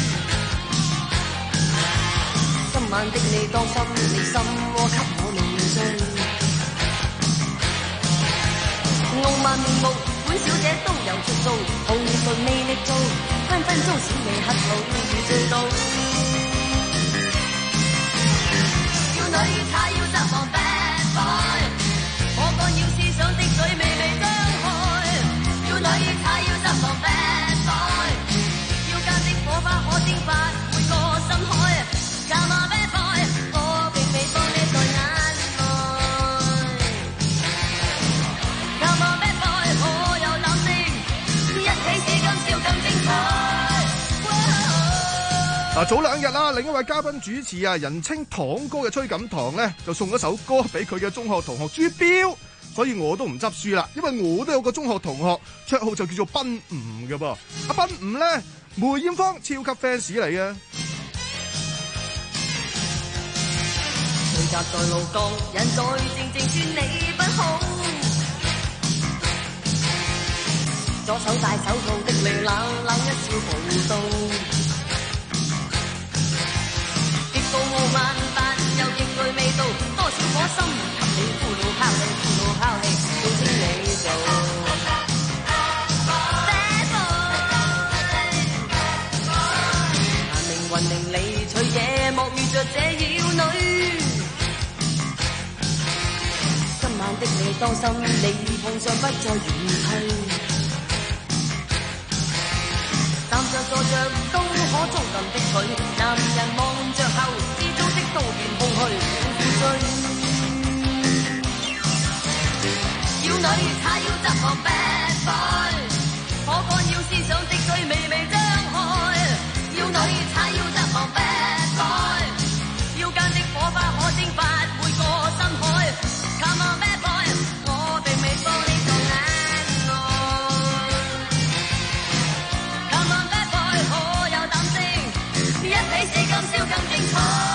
今晚的你當心，你心窩給我弄醉。傲慢面目，本小姐都有出數，紅唇魅力做，分分鐘小你乞討與醉倒。要女太要責防 bad boy， 我幹要思想的嘴微微張開。要女太要責防 bad boy， 要間的火花可蒸發每個深海。Come on bad boy， 我並未放你在眼內。Come on bad boy， 我有膽識，一起使今宵更精彩。 嗱，早兩日啦，另一位嘉賓主持啊，人稱堂哥嘅崔錦堂咧，就送咗首歌俾佢嘅中學同學朱標，所以我都唔執輸啦，因為我都有個中學同學，綽號就叫做斌吳嘅噃。阿斌吳咧，梅艷芳超級 fans 嚟嘅。 隨夾在路角，人在靜靜說你不好。左手戴手套的你冷冷一笑無道。極度傲慢，但又極具味道。多少顆心給你俘虜拋棄，俘虜拋棄，都稱你做 bad boy。但命運令你隨夜幕遇着這妖女。今晚的你當心，你碰上不再原梯。站着坐着都可捉緊的佢，男人望着後，知足的都變空虛負罪。要女太要責防 bad boy， 可幹要思想的嘴微微張開。要女太要責防 bad boy， 要間的火花可蒸發每個深海。Come on bad boy， 我並未放你在眼內。Come on bad boy， 我有膽識，一起使今宵更精彩。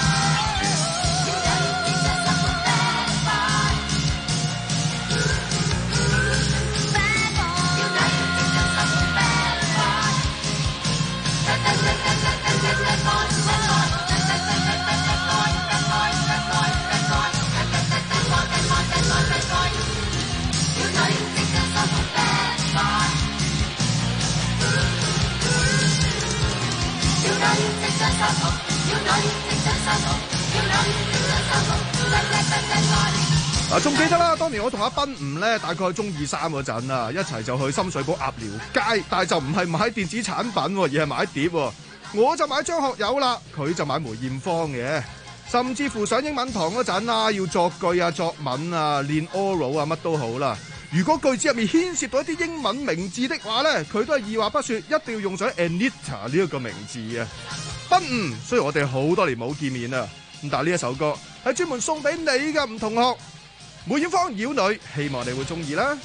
嗱，仲記得啦，當年我同阿斌吳咧，大概中二三嗰陣啊，一齊就去深水埗鴨寮街，但係就唔係買電子產品，而係買碟。我就買張學友啦，佢就買梅艷芳嘅。甚至乎上英文堂嗰陣啊，要作句啊、作文啊、練 oral 啊，乜都好啦。如果句子入面牽涉到一啲英文名字的話咧，佢都係二話不說，一定要用上 Anita 呢一個名字啊。斌吳，雖然我哋好多年冇見面啦，咁但係呢一首歌係專門送俾你嘅吳同學。梅艷芳妖女，希望你會中意啦。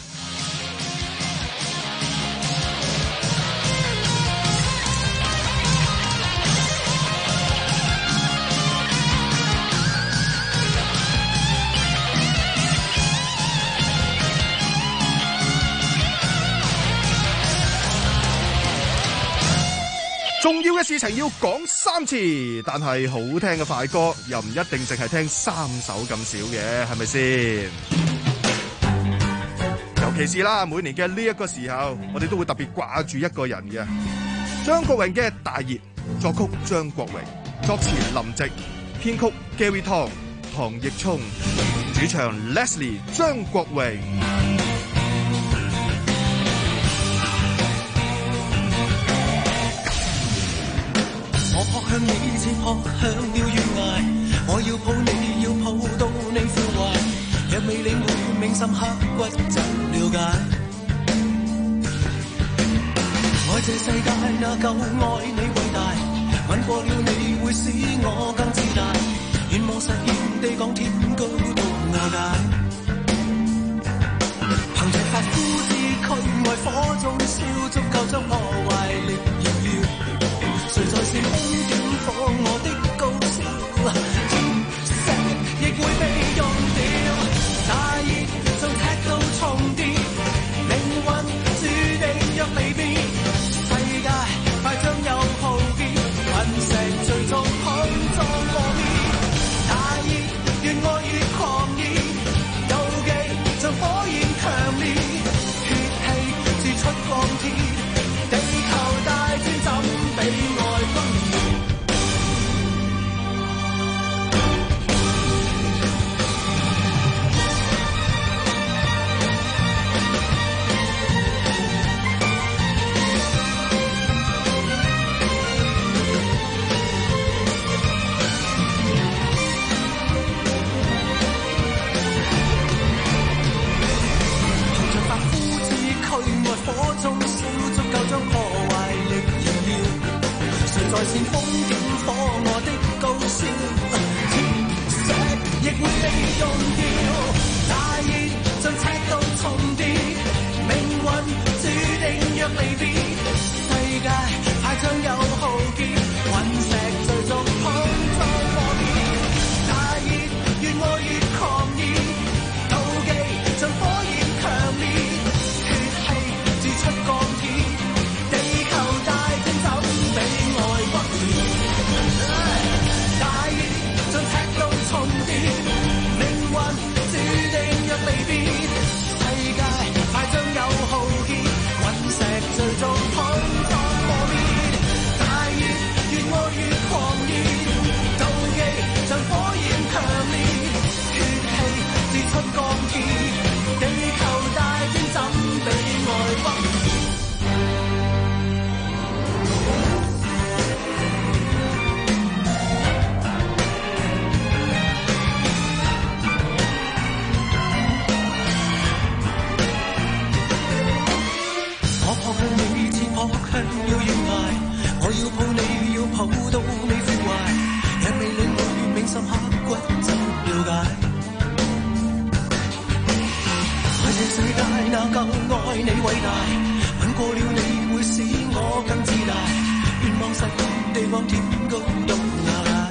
重要嘅事情要講三次，但係好聽嘅快歌又唔一定淨係聽三首咁少嘅，係咪先？尤其是啦，每年嘅呢一個時候，我哋都會特別掛住一個人嘅。張國榮嘅《大熱》，作曲張國榮，作詞林夕，編曲 Gary Tong、唐奕聰，主唱 Leslie 張國榮。 我撲向你，似撲向了懸崖。我要抱你，要抱到你腐壞。若未領會，銘心刻骨怎了解？愛這世界那夠愛你偉大，吻過了你會使我更自大。願望實現地講天高都瓦解。憑着發膚之軀，愛火中燒，足夠將破壞力。 愛你偉大，吻過了你會使我更自大，願望實現地望天高到哪裡。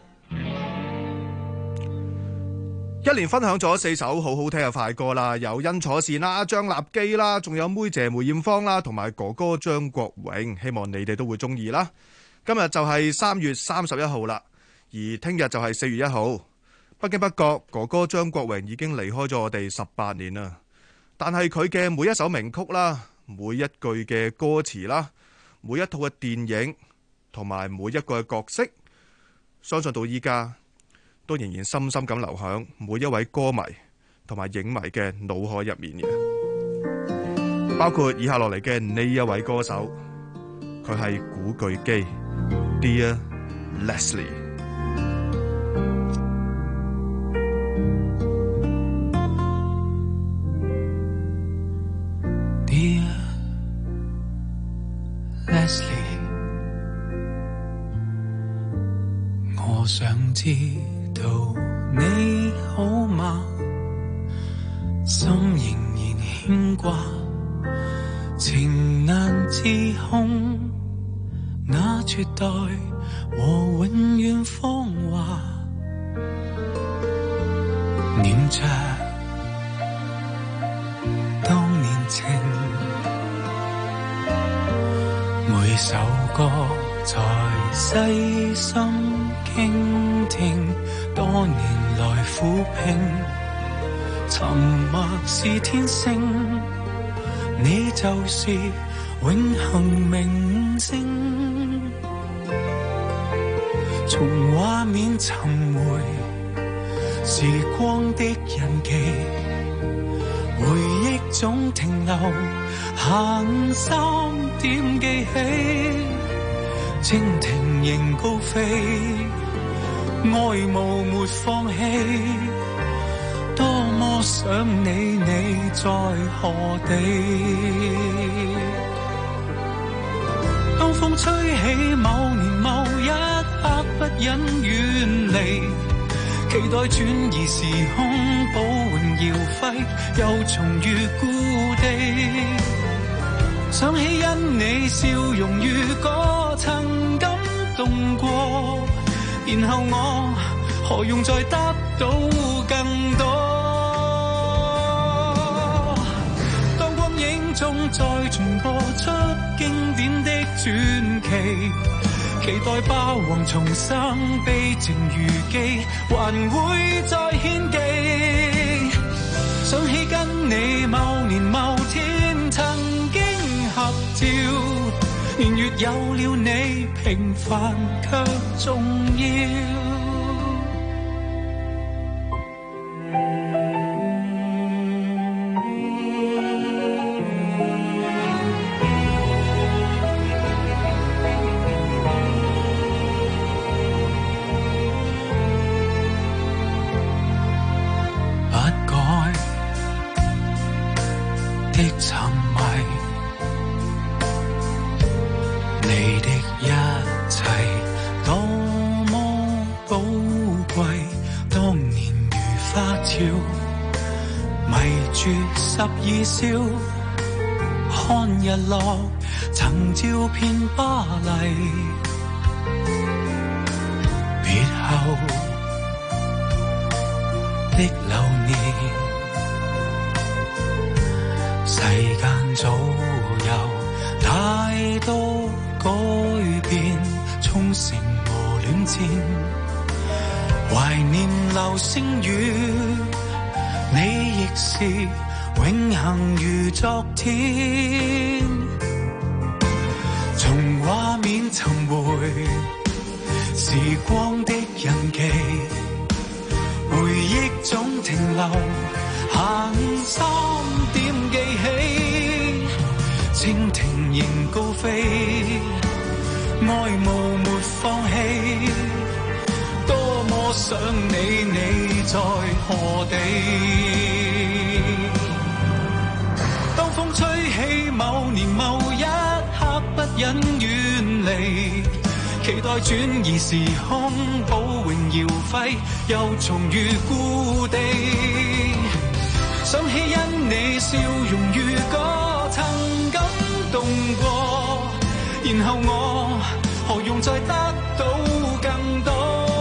一連分享咗四首好好聽嘅快歌啦，有殷楚善啦、張立基啦，仲有妹姐梅艷芳啦，同埋哥哥張國榮，希望你哋都會中意啦。今日就係三月三十一號啦，而聽日就係四月一號。不經不覺，哥哥張國榮已經離開咗我哋十八年啦。但係佢嘅每一首名曲啦，每一句嘅歌詞啦，每一套嘅電影同埋每一個嘅角色，相信到依家都仍然深深咁留響每一位歌迷同埋影迷嘅腦海入面嘅。包括以下落嚟嘅呢一位歌手，佢係古巨基 Dear Leslie。 Dear Leslie， 我想知道你好嗎？心仍然牽掛，情難自控，那絕代和永遠芳華，念着當年情，每首歌才細心傾聽，多年來撫平，沉默是天性，你就是永恆明星。從畫面尋回時光的印記，回憶總停留，行三點記起，蜻蜓仍高飛，愛慕沒放棄，多麼想你，你在何地？當風吹起某年某一刻，不忍遠離，期待轉移時空，保榮耀輝，又重遇故地。想起因你笑容如歌曾感動過，然後我何用再得到更多？當光影中再重播出經典的傳奇，期待霸王重生，悲情如記，還會再獻技。想起跟你某年某天曾經合照，年月有了你，平凡卻重要。笑看日落，曾照遍巴黎，別後的流年，世間早有太多改變，沖繩和戀戰，懷念流星雨，你亦是永恆如昨天，從畫面尋回時光的印記，回憶總停留，行三點記起，蜻蜓仍高飛，愛慕沒放棄，多麼想你，你在何地？風吹起某年某一刻，不忍遠離，期待轉移時空，保榮耀輝，又重遇故地。想起因你笑容如歌動過，然後我何用再得到更多？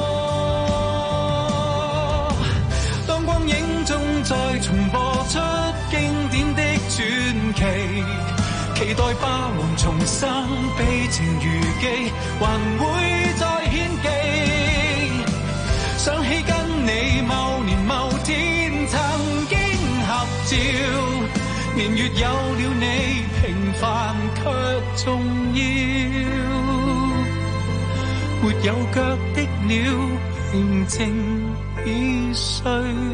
當光影中再重播出經典的傳奇，期待霸王重生，悲情如記，還會再獻技。想起跟你某年某天曾經合照，年月有了你，平凡卻重要。沒有腳的鳥，平靜已睡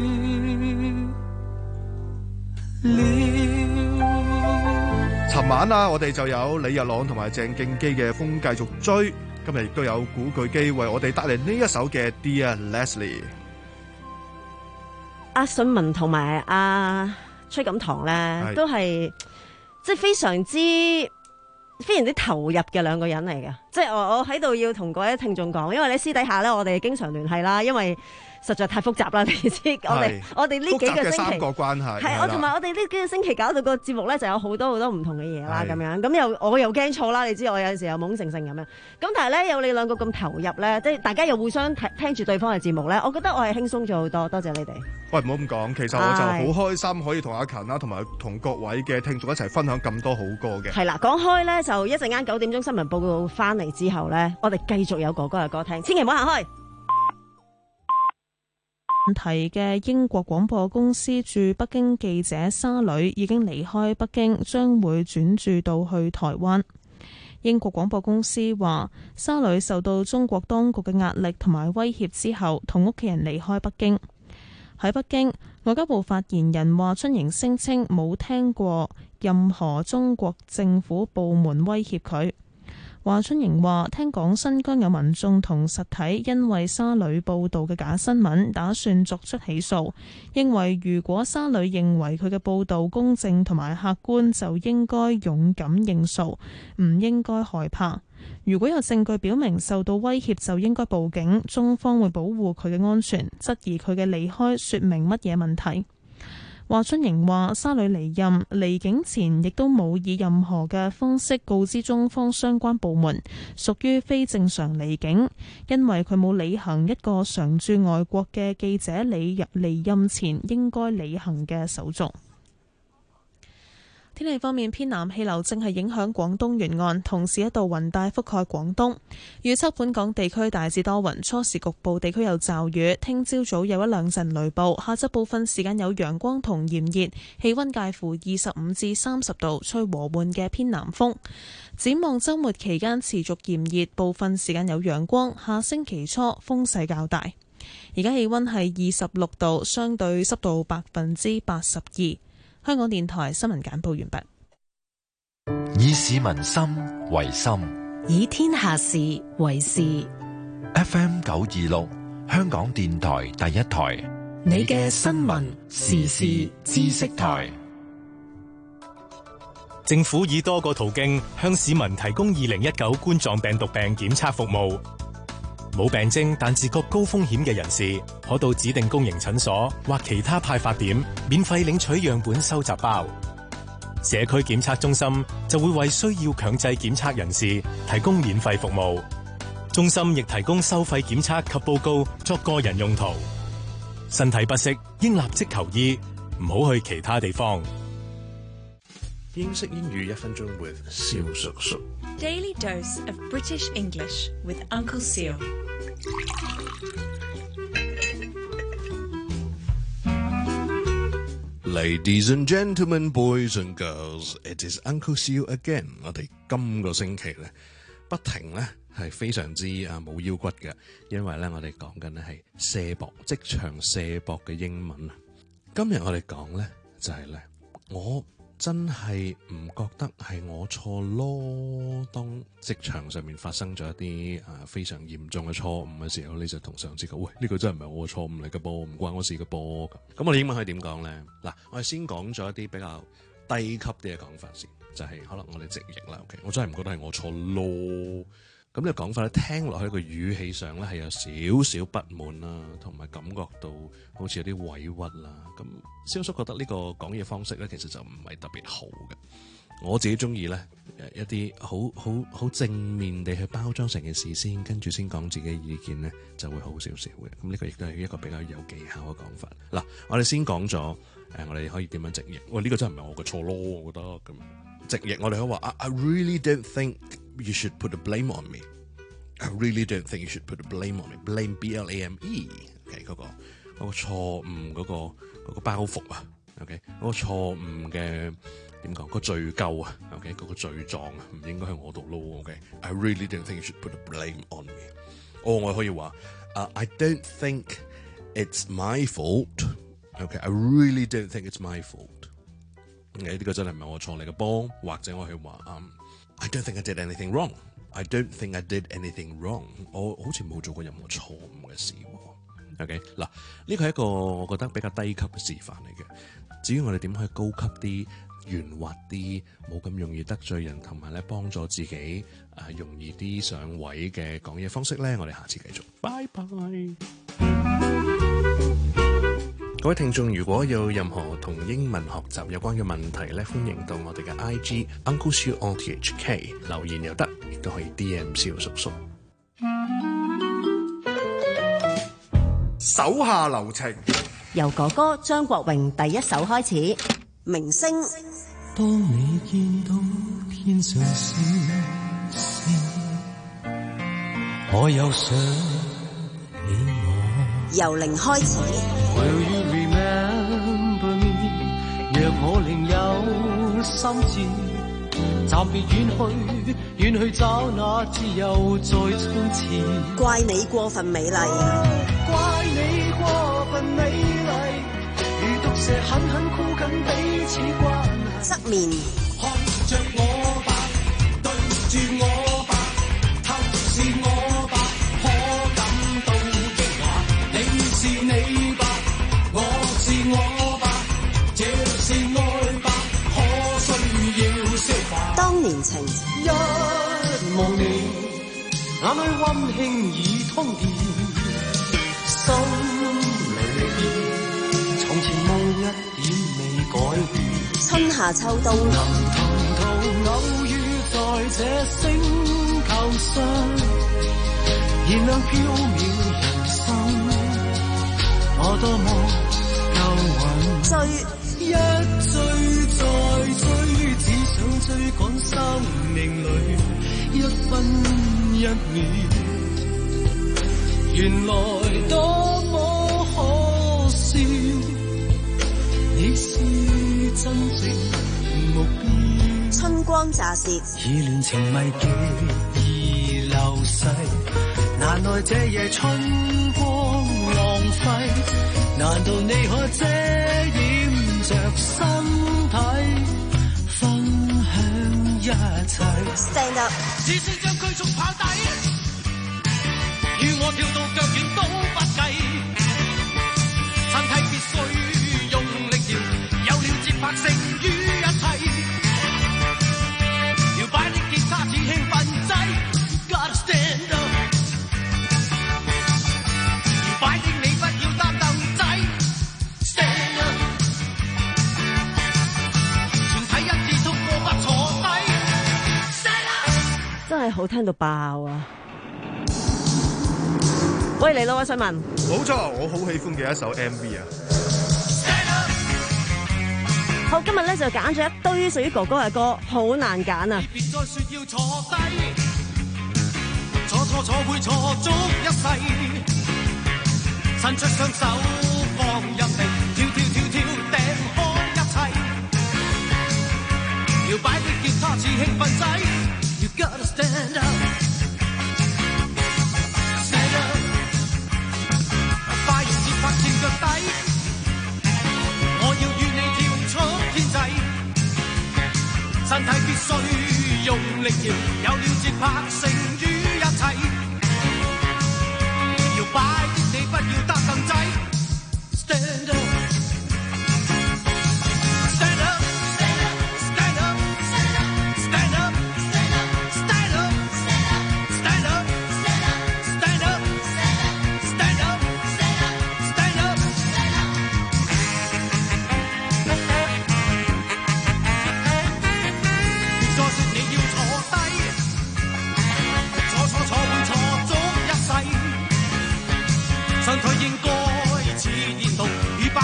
了。 尋晚啊，我哋就有李日朗同埋鄭敬基嘅風繼續追，今日亦都有古巨基為我哋帶嚟呢一首嘅 Dear Leslie。 阿信文同埋阿崔錦棠咧，都係即係非常之非常之投入嘅兩個人嚟嘅。即係我我喺度要同各位聽眾講，因為咧私底下咧我哋經常聯繫啦，因為實在太複雜啦，你知我哋我哋呢幾個星期三個關係係我同埋我哋呢幾個星期搞到個節目咧就有好多好多唔同嘅嘢啦，咁樣咁又我又驚錯啦，你知我有陣時又懵成成咁樣，咁但係咧有你兩個咁投入咧，即係大家又互相聽聽住對方嘅節目咧，我覺得我係輕鬆咗好多，多謝你哋。 喂，唔好咁講，其實我就好開心可以同阿勤啦，同埋同各位嘅聽眾一齊分享咁多好歌嘅。 係啦，講開咧就一陣間九點鐘新聞報告翻嚟之後咧，我哋繼續有哥哥嘅歌聽，千祈唔好行開。 提嘅英國廣播公司駐北京記者沙磊已經離開北京，將會轉駐到去台灣。英國廣播公司話，沙磊受到中國當局嘅壓力同埋威脅之後，同屋企人離開北京。喺北京，外交部發言人華春瑩聲稱冇聽過任何中國政府部門威脅佢。華春瑩話：聽講新疆有民眾同實體因為沙磊報道嘅假新聞，打算作出起訴。認為如果沙磊認為佢嘅報道公正同埋客觀，就應該勇敢認訴，唔應該害怕。如果有證據表明受到威脅，就應該報警。中方會保護佢嘅安全。質疑佢嘅離開說明乜嘢問題？華春瑩話：沙磊離任離境前亦都冇以任何嘅方式告知中方相關部門，屬於非正常離境，因為佢冇履行一個常駐外國嘅記者離離任前應該履行嘅手續。天氣方面，偏南氣流正係影響廣東沿岸，同時一道雲帶覆蓋廣東。預測本港地區大致多雲，初時局部地區有驟雨。聽朝早有一兩陣雷暴，下晝部分時間有陽光同炎熱，氣溫介乎二十五至三十度，吹和緩嘅偏南風。展望週末期間持續炎熱，部分時間有陽光。下星期初風勢較大。而家氣溫係二十六度，相對濕度百分之八十二。香港電台新聞簡報完畢。 以市民心為心， 以天下事為事。 F M 九二六，香港電台第一台， 你嘅新聞時事知識台。 政府以多個途徑向市民提供二零一九冠狀病毒病檢測服務。冇病徵但自覺高風險嘅人士，可到指定公營診所或其他派發點免費領取樣本收集包。社區檢測中心就會為需要強制檢測人士提供免費服務。中心亦提供收費檢測及報告作個人用途。身體不適應立即求醫，唔好去其他地方。 英式英語一分鐘 with 蕭叔叔。 Daily dose of British English with Uncle Seal. Ladies and gentlemen, boys and girls, it is Uncle Seal again. 我哋今個星期咧，不停咧係非常之啊冇腰骨嘅，因為咧我哋講緊咧係卸膊，職場卸膊嘅英文啊。今日我哋講咧就係咧我。真係唔覺得係我錯咯。當職場上面發生咗一啲啊非常嚴重嘅錯誤嘅時候，你就同上司講：喂，呢個真係唔係我嘅錯誤嚟嘅噃，唔關我事嘅噃。咁我哋英文可以點講咧？嗱，我哋先講咗一啲比較低級啲嘅講法先，就係可能我哋直譯啦。OK，我真係唔覺得係我錯咯。咁呢個講法咧，聽落去個語氣上咧係有少少不滿啦，同埋感覺到好似有啲委屈啦。咁蕭叔覺得呢個講嘢方式咧，其實就唔係特別好嘅。 我自己中意咧一啲好好好正面地去包裝成件事先，跟住先講自己嘅意見咧，就會好少少嘅。咁呢個亦都係一個比較有技巧嘅講法。嗱，我哋先講咗誒，我哋可以點樣直譯？喂，呢、這個真係唔係我嘅錯咯，我覺得咁直譯我哋可以話 I, I really don't think you should put the blame on me. I really don't think you should put the blame on me. Blame B L A M E。OK， 嗰個嗰個錯誤嗰個嗰個包袱啊。OK， 嗰個錯誤嘅點講？個罪疚啊。OK， 嗰個罪狀啊，唔應該喺我度咯。OK，I really don't think you should put the blame on me。哦，我可以話uh, I don't think it's my fault。OK，I really don't think it's my fault。OK， 呢個真係唔係我錯嚟嘅噃，或者我係話嗯 I don't think I did anything wrong。I don't think I did anything wrong。我好似冇做過任何錯誤嘅事。OK， 嗱，呢個係一個我覺得比較低級嘅示範嚟嘅。至於我哋點可以高級啲、圓滑啲、冇咁容易得罪人，同埋咧幫助自己啊、呃、容易啲上位嘅講嘢方式咧，我哋下次繼續。拜拜。各位聽眾，如果有任何同英文學習有關嘅問題咧，歡迎到我哋嘅 I G Uncle Siu O T H K 留言又得，亦都可以 D M 蕭叔叔。 手下留情， 由哥哥張國榮第一首開始。明星， 當你見到天上星星，我又想起我。 由零開始。 Will you remember me？ 若我另有心志，暫別遠去，遠去找那自由在從前。 怪你過分美麗， 怪你過分美麗，如毒蛇狠狠箍緊彼此關係。 側面， 看着我吧，對住我吧，透視我吧，可感到驚訝。你是你吧，我是我吧，這是愛吧，可需要消化。 當年情， 一望你，眼裏溫馨已通電，心裏邊從前夢一點未改變。 春夏秋冬， 能同途偶遇在這星球上，燃亮飄渺人生，我多麼夠運。 追一追再追，只想追趕生命裏一分一秒，原來多麼可笑，你是真正目標。 春光乍泄， 以戀情迷記憶流逝，難耐這夜春光浪費，難道你可遮掩着身體，分享一切。 Stand up， 只需將驅逐跑底，與我跳到腳軟都不計，身體必須用力搖，有了節拍勝於一切。搖擺的吉他似興奮劑 ，Gotta stand up。搖擺的你不要擔凳仔 ，Stand up。全體一致通過不坐低 ，Stand up。 真係好聽到爆啊！喂，嚟啦，我想問。 冇錯，我好喜歡嘅一首 M V 啊！ 好，今日咧就揀咗一堆屬於哥哥嘅歌，好難揀啊！ 別再說要坐低，坐坐坐會坐足一世，伸出雙手放任地跳跳跳跳掟開一切，搖擺的吉他似興奮劑 ，You gotta stand up。Stand up， 快用節拍佔腳底，我要與你跳出天際，身體必須用力搖，有了節拍勝於一切，搖擺的你不要擔凳仔 ，Stand up。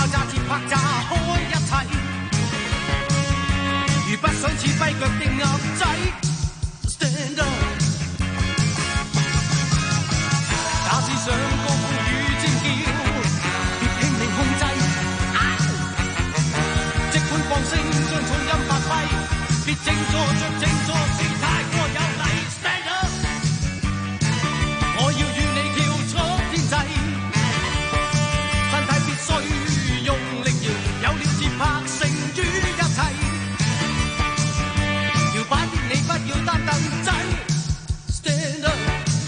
揸節拍炸開一切，如不想似跛腳的鴨仔 Stand up， 假使想高呼與尖叫，別拼命控制，即管放聲將重音發揮，別靜坐着靜坐是太過有禮 Stand up， 我要與你跳出天際，身體必須用力搖，有了節拍勝於一切，搖擺的你不要擔凳仔 Stand up，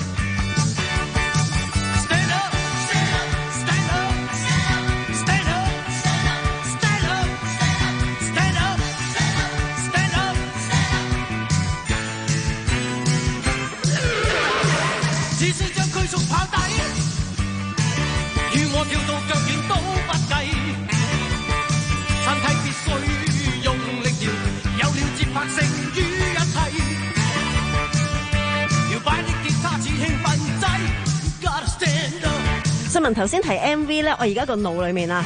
Stand up， Stand up， Stand up， Stand up， Stand up， Stand up， Stand up， 只是將拘束跑底，與我跳到腳軟都不計，身體必須用力搖，有了節拍勝於一切，搖擺的吉他似興奮劑 Gotta stand up， 新聞頭先提 M V 咧，我而家個腦裏面啊，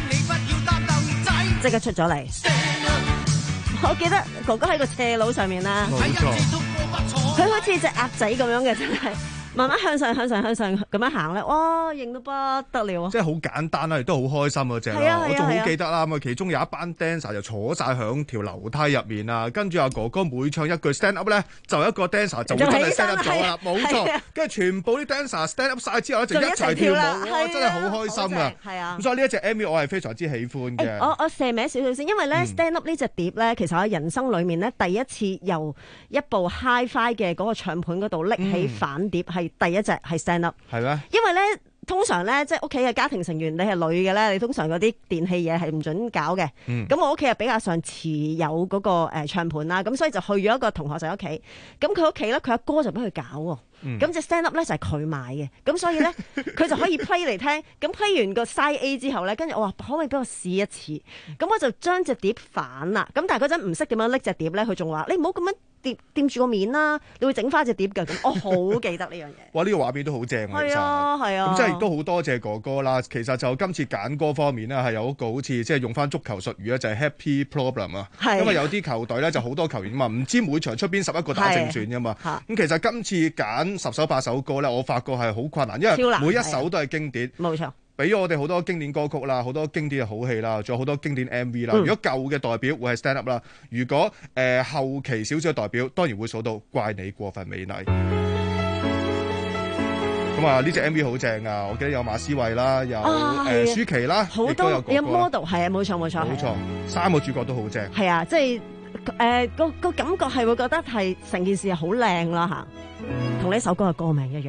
即刻出咗嚟。我記得哥哥喺個斜路上面啦， 冇錯， 佢好似隻鴨仔咁樣嘅，真係慢慢向上向上向上咁樣行咧，哇，型到不得了啊！ 即係好簡單啦，亦都好開心嗰隻啦。我仲好記得啦，咁啊其中有一班 dancer 就坐晒響條樓梯入面啊，跟住阿哥哥每唱一句 stand up 咧，就有一個 dancer 就會真係 stand up 咗啦，冇錯。跟住全部啲 dancer stand up 晒之後咧，就一齊跳舞，哇！真係好開心啊！係啊，咁所以呢一隻 M V 我係非常之喜歡嘅。 我我射名少少先，因為咧 stand up 呢隻碟咧，其實我人生裡面咧第一次由一部 hi-fi 嘅嗰個唱盤嗰度拎起反碟，係第一隻係 stand up。係咩？因為咧。通常咧，即係屋企嘅家庭成員，你係女嘅咧，你通常嗰啲電器嘢係唔準搞嘅。咁、嗯、我屋企係比較上持有嗰個誒唱盤啦，咁所以就去咗一個同學仔屋企。咁佢屋企咧，佢阿哥就俾佢搞喎。咁隻 stand up 咧就係佢買嘅，咁所以咧佢就可以 play 嚟聽。咁 play 完個 side A 之後咧，跟住我話可唔可以俾我試一次？咁我就將隻碟反啦。咁但係嗰陣唔識點樣拎隻碟咧，佢仲話你唔好咁樣掂掂住個面啦，你會整翻隻碟㗎。咁我好記得呢樣嘢。哇！ 呢、呢個畫面都好正啊， 係啊，係啊。 咁即係亦都好多謝哥哥啦。其實就今次揀歌方面呢，係有一個好似即係用翻足球術語咧，就係、是、Happy Problem 啊。因為有啲球隊咧就好多球員嘛，唔知每場出邊十一個打正選㗎嘛。咁其實今次揀十首八首歌咧，我發覺係好困難，因為每一首都係經典。冇錯。俾咗我哋好多經典歌曲啦，好多經典嘅好戲啦，仲有好多經典 M V 啦。嗯、如果舊嘅代表會係 Stand Up 啦，如果誒、呃、後期少少嘅代表，當然會數到怪你過分美麗。咁啊，呢隻 M V 好正啊！我記得有馬思慧啦，有誒、啊呃、舒淇啦，好多有， 有 model 係啊，冇錯冇錯， 冇錯，三個主角都好正。 係啊，即係誒個個感覺係會覺得係成件事係好靚啦嚇，同呢首歌嘅歌名一樣。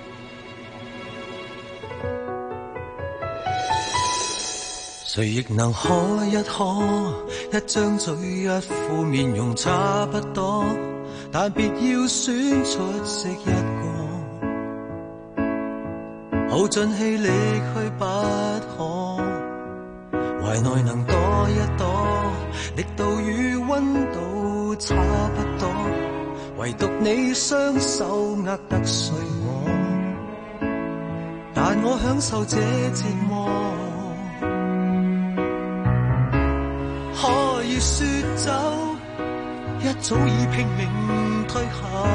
誰亦能可一可，一張嘴一副面容差不多，但別要選出色一個，耗盡氣力去不可，懷內能躲一躲，力度與溫度差不多，唯獨你雙手握得碎我，但我享受這折磨。可以說走，一早已拼命退後，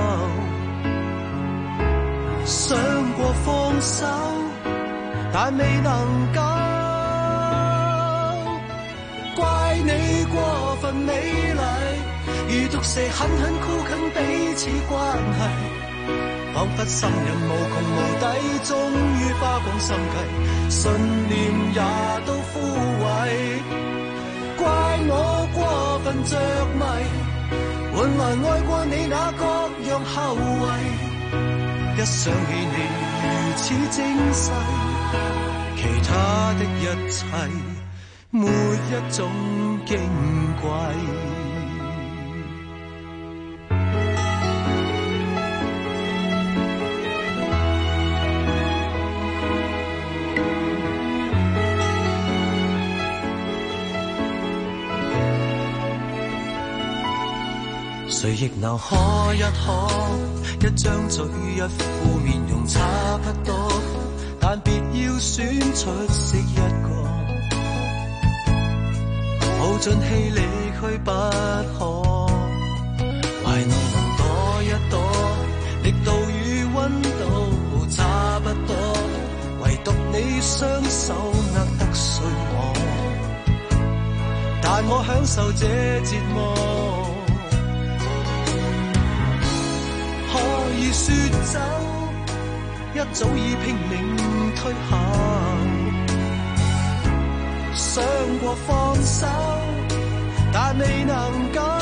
想過放手，但未能夠。怪你過分美麗，如毒蛇狠狠箍緊彼此關係，彷彿心人無窮無底，終於花光心計，信念也都枯萎。怪我過分着迷，換來愛過你那各樣後遺，一想起你如此精細，其他的一切沒一種矜貴。誰亦能可一可，一張嘴一副面容差不多，但別要選出色一個， 盡氣離去不可。懷內能躲一躲，力度與溫度差不多，唯獨你雙手握得碎我，但我享受這折磨。可以說走，一早已拼命推後，想過放手，但未能夠。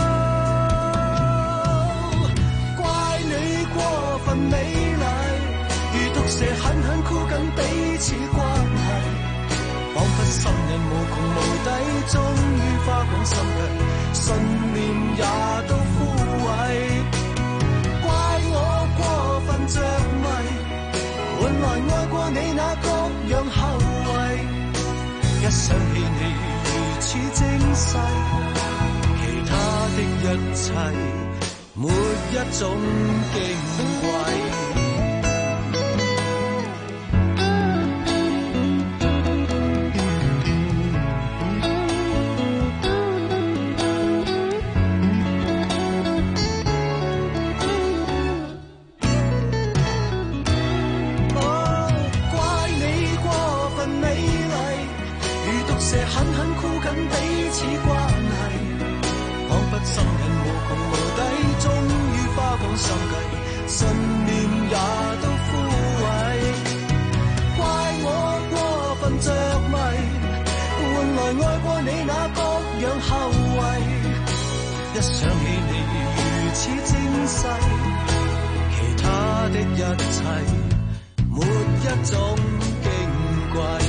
怪你過分美麗，如毒蛇狠狠箍緊彼此關係，彷彿心人無窮無底，終於花光心計，信念也都枯萎。怪我過分着迷，換來愛過你那各樣後遺，一想起你如此精細，其他的一切沒一種矜貴。信念也都枯萎，怪我過分着迷，換來愛過你那各樣後遺，一想起你如此精細，其他的一切沒一種矜貴。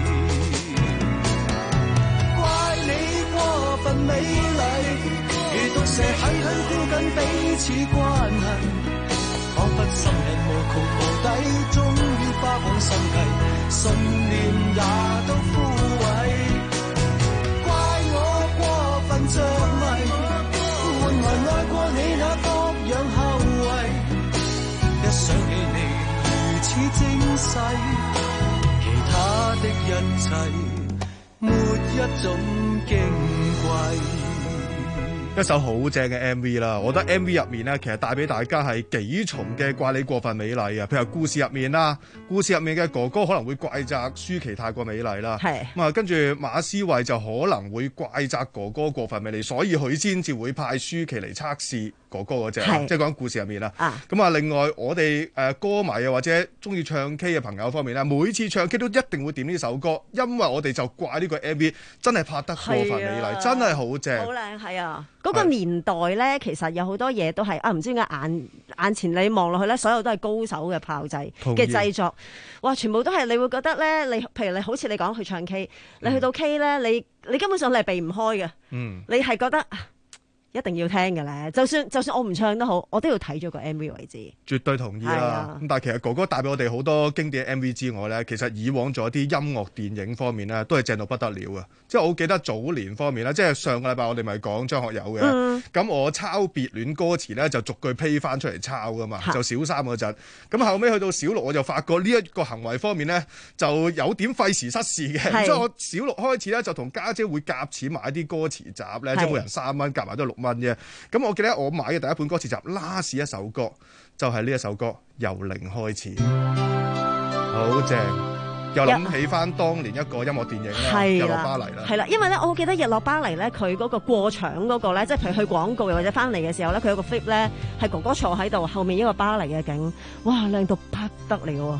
怪你過分美麗，如毒蛇狠狠箍緊彼此關係，彷彿心人無窮無底，終於花光心計，信念也都枯萎。怪我過分着迷，換來愛過你那各樣後遺，一想起你如此精細，其他的一切沒一種矜貴。 一首好正嘅 M V 啦，我覺得 M V 入面咧，其實帶俾大家係幾重嘅怪你過分美麗啊。譬如故事入面啦，故事入面嘅哥哥可能會怪責舒淇太過美麗啦，係咁啊，跟住馬思慧就可能會怪責哥哥過分美麗，所以佢先至會派舒淇嚟測試哥哥嗰隻，即係講故事入面啦。咁啊，另外我哋誒歌迷啊或者中意唱 K 嘅朋友方面咧，每次唱 K 都一定會點呢首歌，因為我哋就怪呢個 M V 真係拍得過分美麗，真係好正， 好靚，係啊。嗰個年代咧，其實有好多嘢都係啊，唔知點解眼眼前你望落去咧，所有都係高手嘅炮製嘅製作，哇！全部都係你會覺得咧，你譬如你好似你講去唱 K，你去到 K 咧，你你根本上你係避唔開嘅，嗯，你係覺得一定要聽嘅咧，就算就算我唔唱都好，我都要睇咗個 M V 為止。 絕對同意啦。咁、啊、但係其實哥哥帶俾我哋好多經典嘅 M V 之外咧，其實以往仲有啲音樂電影方面咧，都係正到不得了啊！即係我好記得早年方面咧，即係上個禮拜我哋咪講張學友嘅，咁、嗯、我抄別戀歌詞咧就逐句批翻出嚟抄噶嘛，就小三嗰陣。咁後尾去到小六我就發覺呢一個行為方面咧就有點費時失事嘅，所以我小六開始咧就同家姐，姐會夾錢買啲歌詞集咧，即係每人三蚊，夾埋都係六蚊啫。咁我記得我買嘅第一本歌詞集 last 一首歌就係呢一首歌，由零開始，好正。又諗起翻當年一個音樂電影啦，日落巴黎啦， 係啦，因為咧，我記得日落巴黎咧，佢嗰個過場嗰個咧，即係譬如去廣告又或者翻嚟嘅時候咧，佢有個 flip 咧，係哥哥坐喺度，後面一個巴黎嘅景，哇，靚到不得了。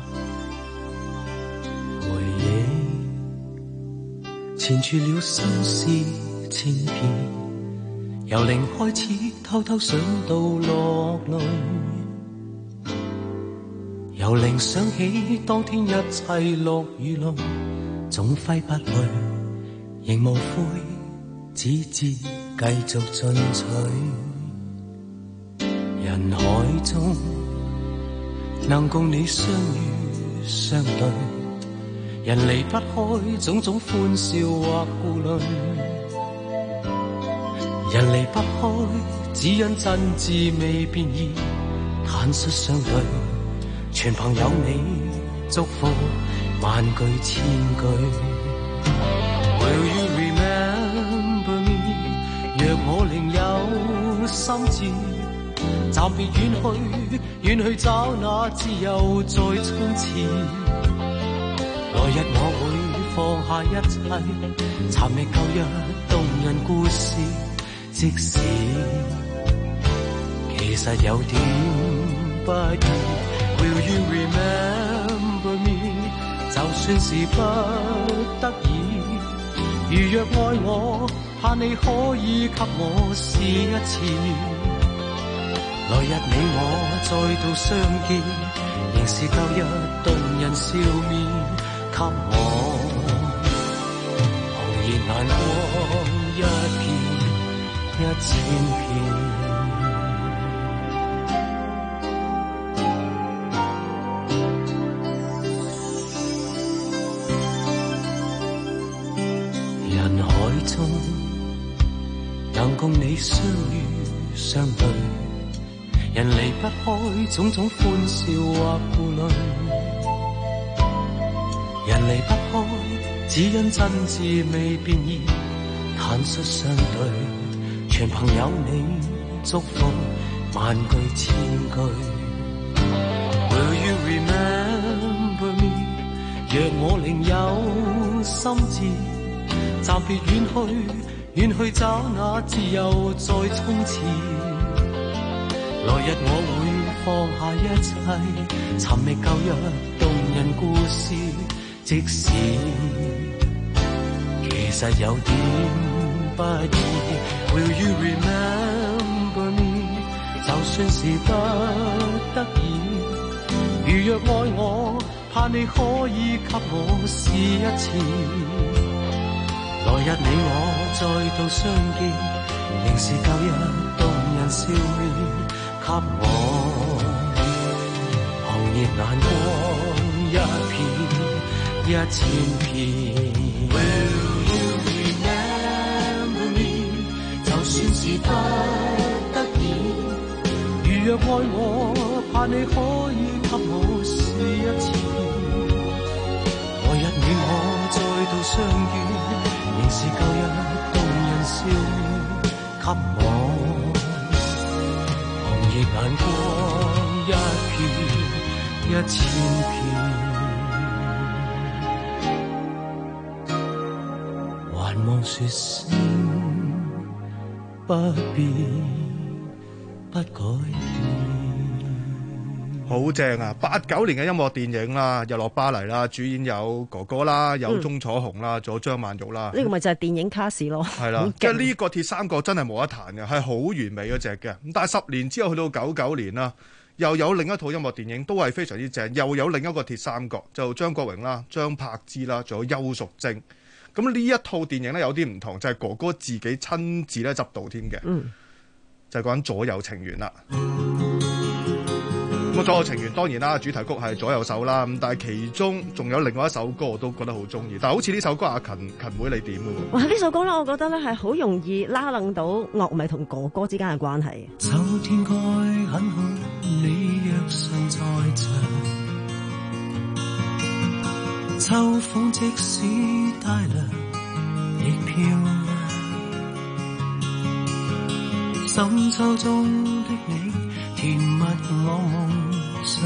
回憶纏住了心事千遍，由零開始偷偷想到落淚。由零想起當天一切落雨露，總揮不去，仍無悔，只知繼續進取。人海中能共你相遇相對，人離不開種種歡笑或顧慮，人離不開只因真摯未變異，坦率相對。全憑有你祝福，萬句千句。Will you remember me？ 心志，暫別遠去，遠去找那自由在衝刺。來日我會放下一切，尋覓舊日動人故事。即使其實有點不易 ，Will you remember me？ 就算是不得已，如若愛我，盼你可以給我試一次。來日你我再度相見，仍是舊日動人笑面，給我紅熱眼光一片一千片。人海中能共你相遇相對，人離不開種種歡笑或顧慮，人離不開只因真摯未變異，坦率相對，全憑有你祝福萬句千句。Will you remember me？ 若我另有心志，暫別遠去，遠去找那自由在衝刺。來日我會放下一切，尋覓舊日動人故事。即使其實有點不易 ，Will you remember me？ 就算是不得已，如若愛我，盼你可以給我試一次。來日你我再度相見，仍是舊日動人笑面，給我紅熱眼光一片一千片。Will you remember me？ 就算是不得已，如若愛我，盼你可以給我試一次。來日你我再度相遇，仍是舊日動人笑面，給我紅熱眼光一片一千片。還望說聲不變不改變。 好正啊！八九年嘅音樂電影啦，日落巴黎啦，主演有哥哥啦，有鐘楚紅啦，仲有張曼玉啦。 呢個咪就係電影卡士咯。 係啦，即係呢個鐵三角真係冇得彈嘅，係好完美嗰隻嘅。咁但係十年之後去到九九年啦，又有另一套音樂電影都係非常之正，又有另一個鐵三角，就張國榮啦、張柏芝啦，仲有邱淑貞。咁呢一套電影咧有啲唔同，就係、是、哥哥自己親自咧執導添嘅，嗯、就係講緊左右情緣啦。咁左右情緣當然啦，主題曲係左右手啦。咁但係其中仲有另外一首歌我都覺得好中意，但係好似呢首歌阿勤勤妹你點嘅喎？ 哇！呢首歌咧，我覺得咧係好容易拉楞到樂迷同哥哥之間嘅關係。 秋天該很好，你若尚在場，秋風即使帶涼亦漂亮。深秋中的你，甜蜜我夢想，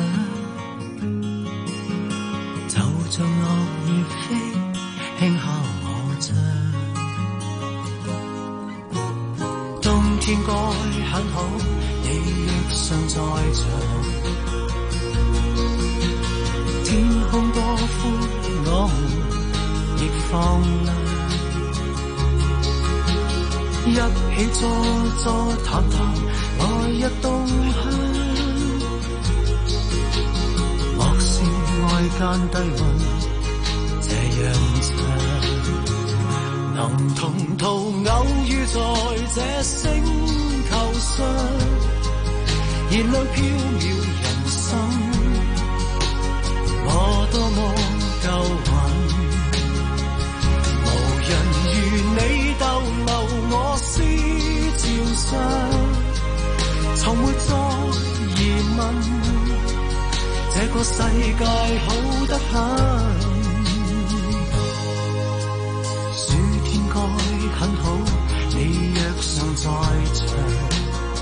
就像落葉飛，輕敲我窗。冬天該很好，你若尚在場，天空多寬，我們亦放亮。一起坐坐談談，來日動向。莫視外間低溫，這樣長。能同途偶遇在這星球上，燃亮飄渺人生。我多麼夠運，無人如你逗留我思潮上，從沒再疑問，這個世界好得很。暑天該很好，你若尚在場，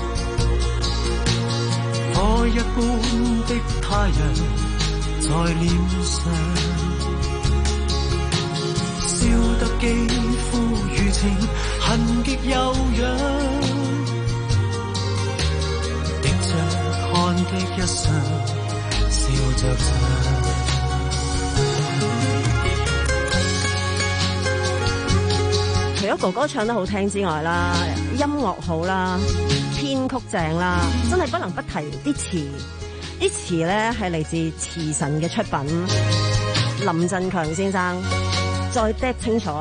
般的太陽在臉上，燒得肌膚如情，痕極悠揚，滴着汗的一雙，笑着唱。 除咗哥哥唱得好聽之外啦，音樂好啦，編曲正啦，真係不能不提啲詞。啲詞咧係嚟自詞神嘅出品，林振強先生，再 drop 清楚，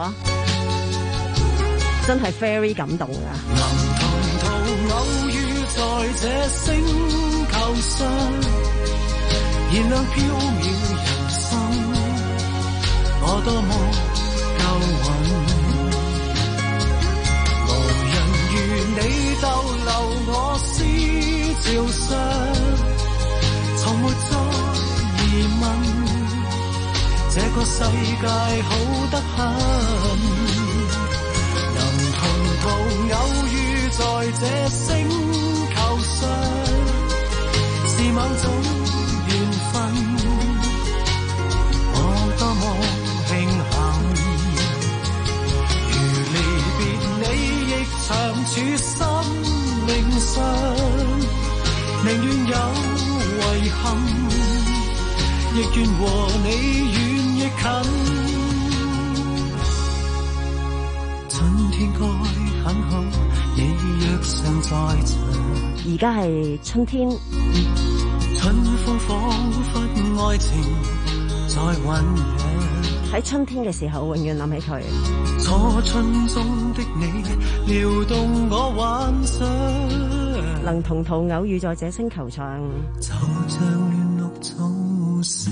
真係 very 感動噶。 能同途偶遇在這星球上，燃亮飄渺人生，我多麼夠運。你逗留我思潮上，從沒再疑問，這個世界好得很。能同途偶遇在這星球上，是某種緣分，我多麼慶幸。如離別你亦長處心靈上，寧願有遺憾，亦願和你遠亦近。春天該很好，你若尚在場。 而家係春天， 春風彷彿愛情在醖釀。 喺春天嘅時候，永遠諗起佢。 初春中的你，撩動我幻想。 能同途偶遇在這星球上， 就像亂綠草時，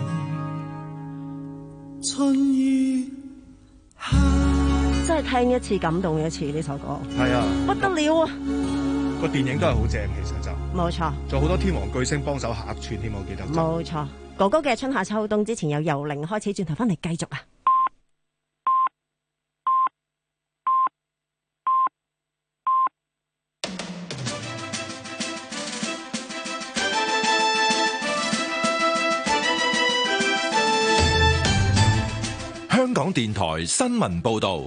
春意香。 真係聽一次感動一次呢首歌。 係啊， 不得了啊！ 個電影都係好正，其實就冇錯。 仲有好多天王巨星幫手客串添，我記得。 冇錯。哥哥嘅春夏秋冬之前有由零開始，轉頭翻嚟繼續啊！ 香港電台新聞報道，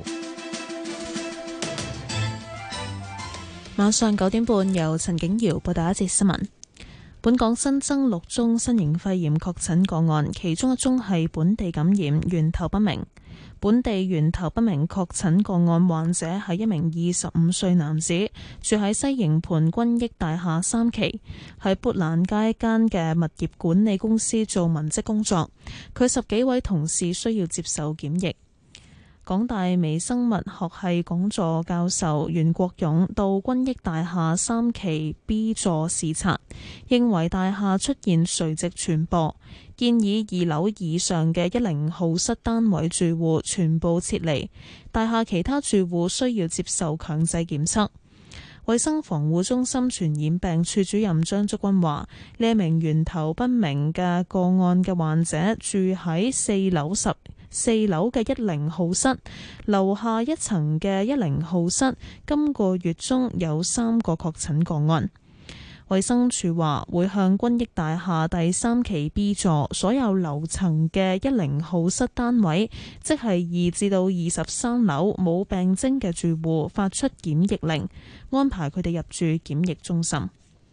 晚上九點半由陳景瑤報道一節新聞。本港新增六宗新型肺炎確診個案，其中一宗係本地感染，源頭不明。本地源頭不明確診個案患者係一名二十五歲男子，住喺西營盤君益大廈三期，喺砵蘭街間嘅物業管理公司做文職工作。佢十幾位同事需要接受檢疫。港大微生物學系講座教授袁國勇到君益大廈三期 B 座視察，認為大廈出現垂直傳播，建議二樓以上嘅一零號室單位住戶全部撤離，大廈其他住戶需要接受強制檢測。衛生防護中心傳染病處主任張竹君話：呢名源頭不明嘅個案嘅患者住喺四樓十四樓嘅一零號室，樓下一層嘅一零號室，今個月中有三個確診個案。衛生署話會向君益大廈第三期 B 座所有樓層嘅一零號室單位，即係二至到二十三樓冇病徵嘅住戶發出檢疫令，安排佢哋入住檢疫中心。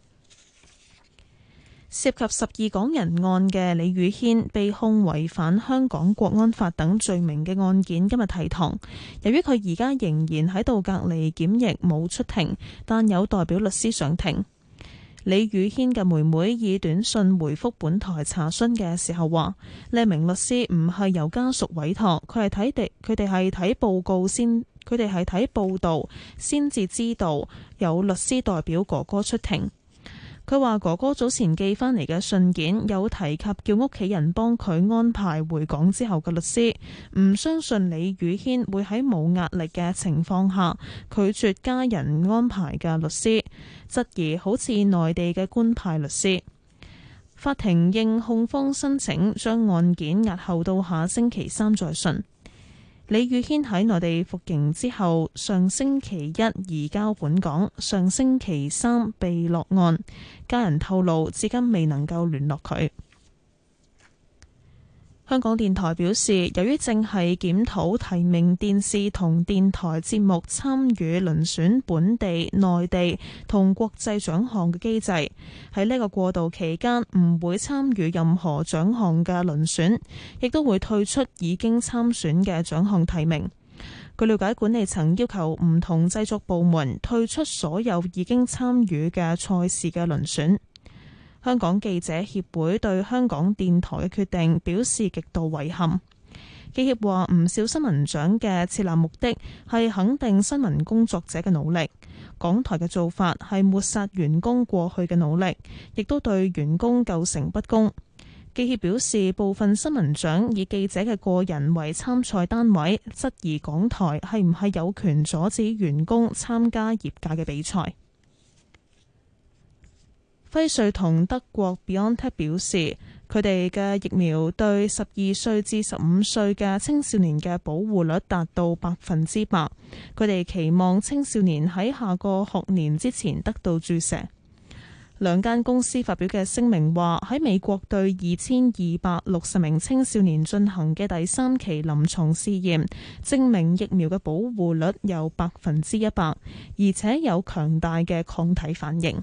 涉及十二港人案嘅李宇軒被控違反香港國安法等罪名嘅案件今日提堂，由於佢而家仍然喺度隔離檢疫，冇出庭，但有代表律師上庭。李宇軒嘅妹妹以短信回覆本台查詢嘅時候話：呢名律師唔係由家屬委託，佢係睇地，佢哋係睇報告先，佢哋係睇報道先至知道有律師代表哥哥出庭。佢話哥哥早前寄翻嚟嘅信件有提及叫屋企人幫佢安排回港之後嘅律師，唔相信李宇軒會喺冇壓力嘅情況下拒絕家人安排嘅律師，質疑好似內地嘅官派律師。法庭應控方申請將案件押後到下星期三再訊。 李宇軒喺內地服刑之後，上星期一移交本港，上星期三被落案。家人透露，至今未能夠聯絡佢。香港電台表示，由於正係檢討提名電視同電台節目參與遴選本地、內地同國際獎項嘅機制，喺呢個過渡期間唔會參與任何獎項嘅遴選，亦都會退出已經參選嘅獎項提名。據了解，管理層要求唔同製作部門退出所有已經參與嘅賽事嘅遴選。香港記者協會對香港電台嘅決定表示極度遺憾。記協話，唔少新聞獎嘅設立目的係肯定新聞工作者嘅努力，港台嘅做法係抹殺員工過去嘅努力，亦都對員工構成不公。記協表示，部分新聞獎以記者嘅個人為參賽單位，質疑港台係唔係有權阻止員工參加業界嘅比賽。輝瑞同德國 BioNTech 表示，佢哋嘅疫苗對十二歲至十五歲嘅青少年嘅保護率達到百分之百。佢哋期望青少年喺下個學年之前得到注射。兩間公司發表嘅聲明話，喺美國對二千二百六十名青少年進行嘅第三期臨床試驗，證明疫苗嘅保護率有百分之一百，而且有強大嘅抗體反應。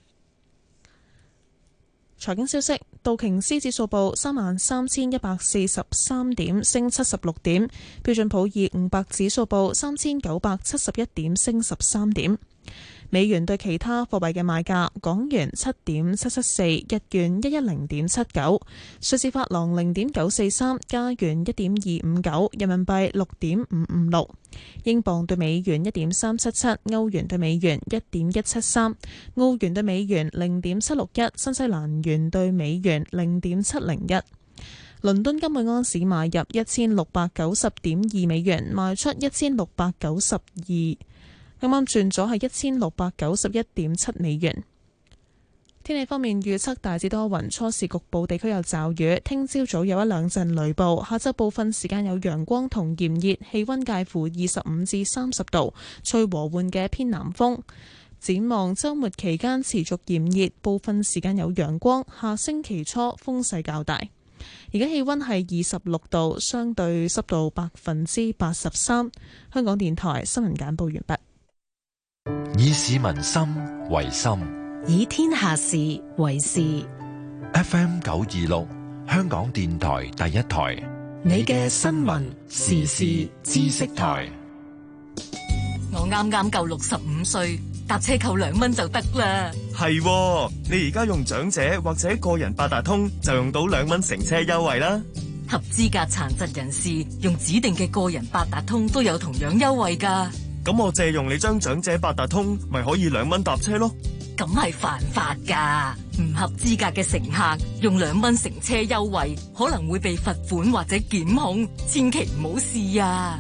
財經消息，道瓊斯指數報三萬三千一百四十三點，升七十六點；標準普爾五百指數報三千九百七十一點，升十三點。美元對其他貨幣嘅賣價：港元七點七七四，日元一一零點七九，瑞士法郎零點九四三，加元一點二五九，人民幣六點五五六，英鎊對美元一點三七七，歐元對美元一點一七三，澳元對美元零點七六一，新西蘭元對美元零點七零一。倫敦金每安士買入一千六百九十點二美元，賣出一千六百九十二。啱啱轉咗係一千六百九十一點七美元。天氣方面預測大致多雲，初時局部地區有驟雨，聽朝早有一兩陣雷暴，下晝部分時間有陽光同炎熱，氣溫介乎二十五至三十度，吹和緩嘅偏南風。展望週末期間持續炎熱，部分時間有陽光，下星期初風勢較大。而家氣溫係二十六度，相對濕度百分之八十三。香港電台新聞簡報完畢。 以市民心為心， 以天下事為事。 F M 九二六，香港電台第一台， 你嘅新聞時事知識台。 我啱啱夠六十五歲，搭車扣兩蚊就得啦。 係喎，你而家用長者或者個人八達通就用到兩蚊乘車優惠啦。 合資格殘疾人士用指定嘅個人八達通都有同樣優惠㗎。 咁我借用你張長者八達通，咪可以兩蚊搭車咯？ 咁係犯法㗎，唔合資格嘅乘客用兩蚊乘車優惠，可能會被罰款或者檢控，千祈唔好試啊！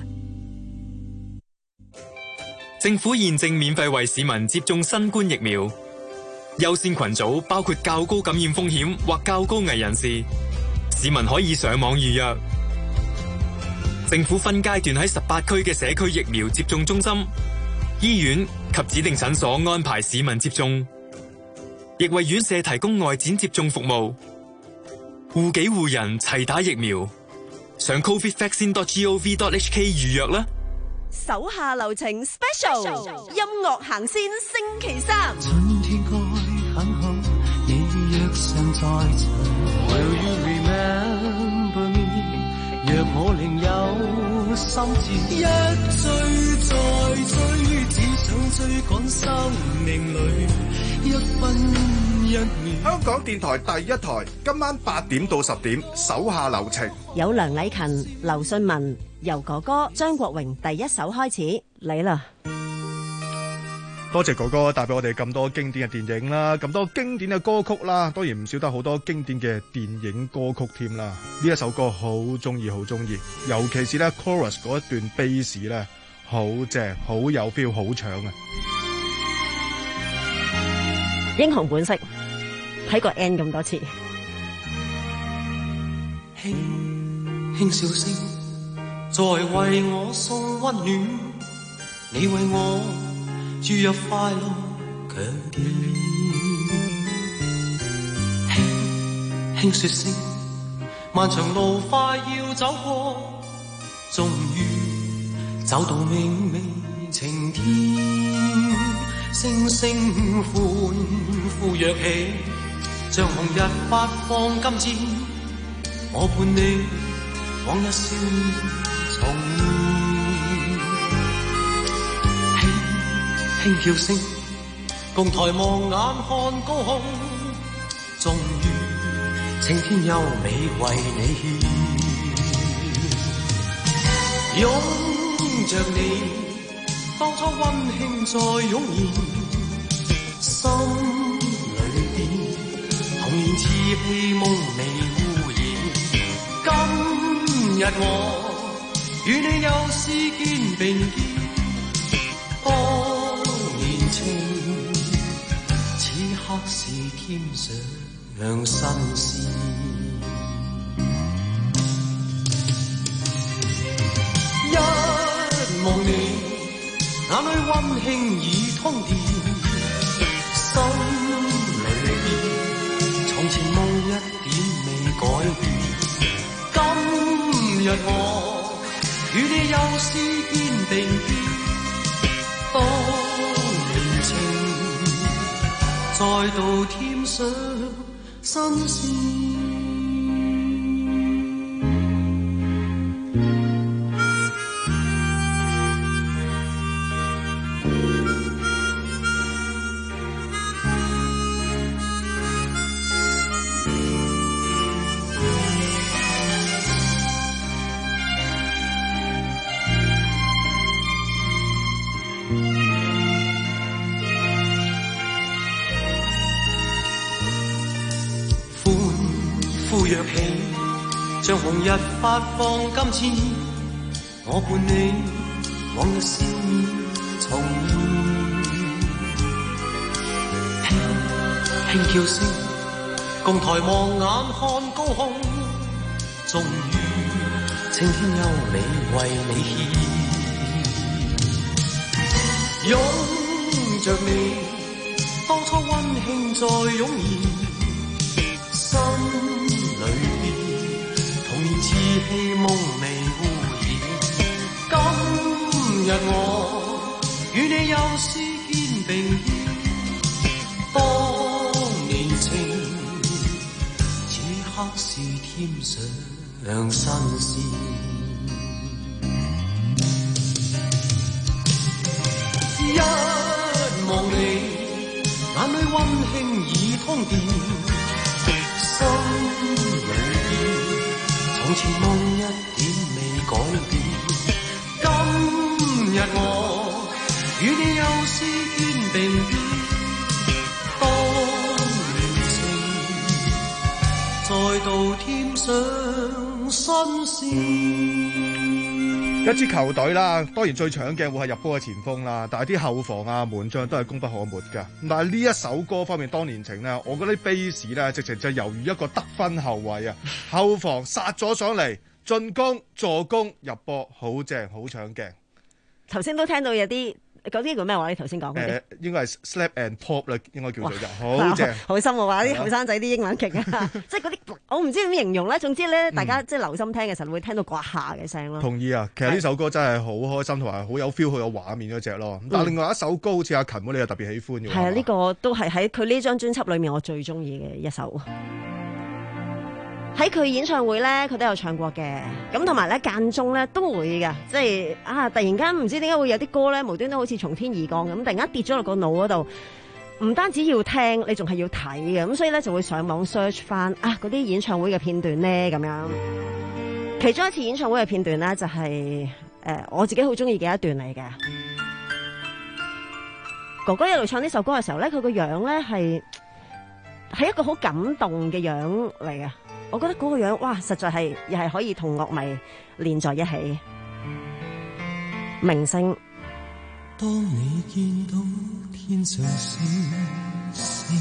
政府現正免費為市民接種新冠疫苗，優先群組包括較高感染風險或較高危人士，市民可以上網預約。政府分階段喺十八區嘅社區疫苗接種中心、醫院及指定診所安排市民接種，亦為院舍提供外展接種服務。護己護人齊打疫苗，上 covid vaccine dot gov dot hk 預約啦。 手下留情 special 音樂行先星期三。 春天該很好，你若尚在場 Will you remember me？ 若我另有心志，一追再追，只想追趕生命裏一分一秒。 香港電台第一台，今晚八點到十點，手下留情。 有梁禮勤、劉信文，由哥哥張國榮第一首開始，嚟啦！ 多謝哥哥帶俾我哋咁多經典嘅電影啦，咁多經典嘅歌曲啦，當然唔少得好多經典嘅電影歌曲添啦。呢一首歌好中意，好中意，尤其是咧 chorus 嗰一段 bass 咧，好正，好有 feel， 好搶啊！ 英雄本色睇過 N 咁多次， 輕輕笑聲在為我送溫暖，你為我注入快樂強電。輕輕說聲，漫長路快要走過，終於走到明媚晴天。星星歡呼躍起，像紅日發放金箭，我伴你往日少年重現。輕輕叫聲，共抬望眼看高空，終於青天優美為你獻。擁着你，當初溫馨再湧現，心裏邊童年稚氣夢未污染。今日我與你又是肩並肩，當年情，此刻是添上新鮮。一望你，眼裏溫馨已通電，心裏邊從前夢一點未改變。今日我與你又是肩並肩，當年情再度添上新鮮。呼躍起，像紅日發放金箭，我伴你往日笑面重現。輕輕叫聲，共抬望眼看高空，終於青天優美為你獻。擁着你，當初溫馨再湧現，心裏邊童年稚氣夢未污染。今日我與你又是肩並肩，當年情，此刻是添上新鮮。一望你，眼裏溫馨已通電，心裏邊從前夢一點未改變。今日我與你又是肩並肩，當年情再度添上新鮮。 一支球隊啦，當然最搶鏡會係入波嘅前鋒啦，但係啲後防啊、門將都係功不可沒㗎。但係呢一首歌方面，當年情呢，我覺得啲 base 咧，直情就猶如一個得分後衛啊，後防殺咗上嚟，進攻、助攻、入波，好正，好搶鏡。 頭先都聽到有啲。嗰啲叫咩話？你頭先講嗰啲， 誒應該係 slap and pop 啦，應該叫做就好正， 好深奧啊！啲後生仔啲英文勁啊，即係嗰啲我唔知點形容咧。總之咧，大家即係留心聽嘅時候會聽到刮下嘅聲咯。 同意啊！其實呢首歌真係好開心，同埋好有 feel、好有畫面嗰隻咯。但係另外一首歌好似阿勤嗰，你又特別喜歡嘅。係啊， 呢個都係喺佢呢張專輯裏面我最中意嘅一首。喺佢演唱會咧，佢都有唱過嘅，咁同埋咧間中咧都會嘅，即係啊突然間唔知點解會有啲歌咧無端端好似從天而降咁，突然間跌咗落個腦嗰度，唔單止要聽，你仲係要睇嘅，咁所以咧就會上網 search 翻啊嗰啲演唱會嘅片段咧咁樣。其中一次演唱會嘅片段咧就係、是、誒、呃、我自己好中意嘅一段嚟嘅。哥哥一路唱呢首歌嘅時候咧，佢個樣咧係係一個好感動嘅樣嚟嘅。我覺得嗰個樣，哇，實在係又係可以同樂迷連在一起。明星， 當你見到天上星星，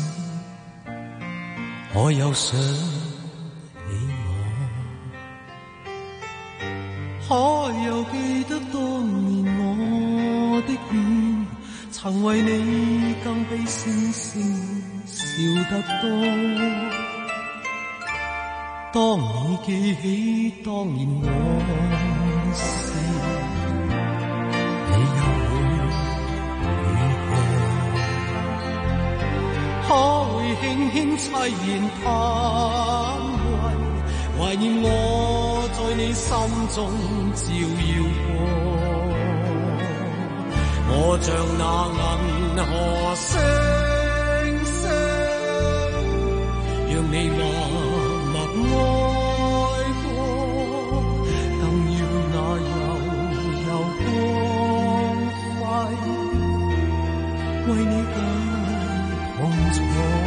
我又想起我， 可又記得當年我的臉，曾為你更比星星笑得多。當你記起當年往事，你又會如何？可會輕輕凄然嘆為，懷念我在你心中照耀過。我像那銀河星星，讓你默默愛過，更要那悠悠光輝，為你緊同坐。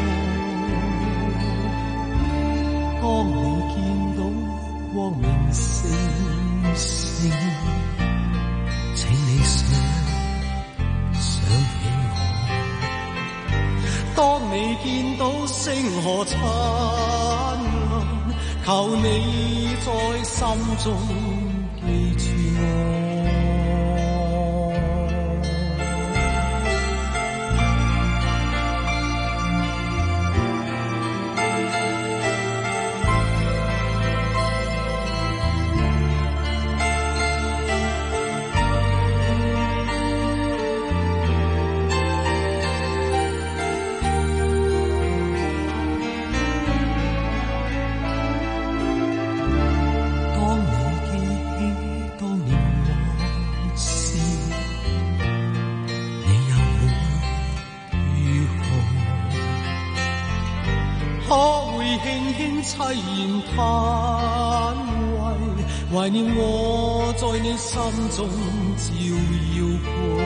當你見到光明星星，請你想想起我。當你見到星河燦爛，求你在心中記住我。凄然嘆為，懷念我在你心中照耀過。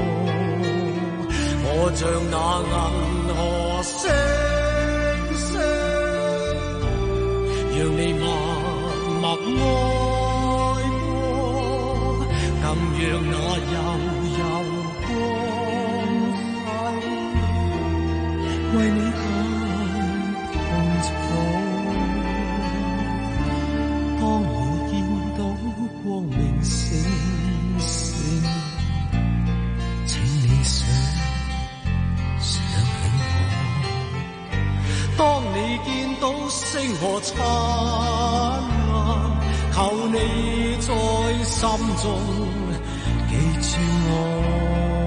我像那銀河星星，讓你默默愛過，更讓那悠悠光輝，為你緊同坐。當你見到光明星星，請你想想起我。當你見到星河燦爛，求你在心中記住我。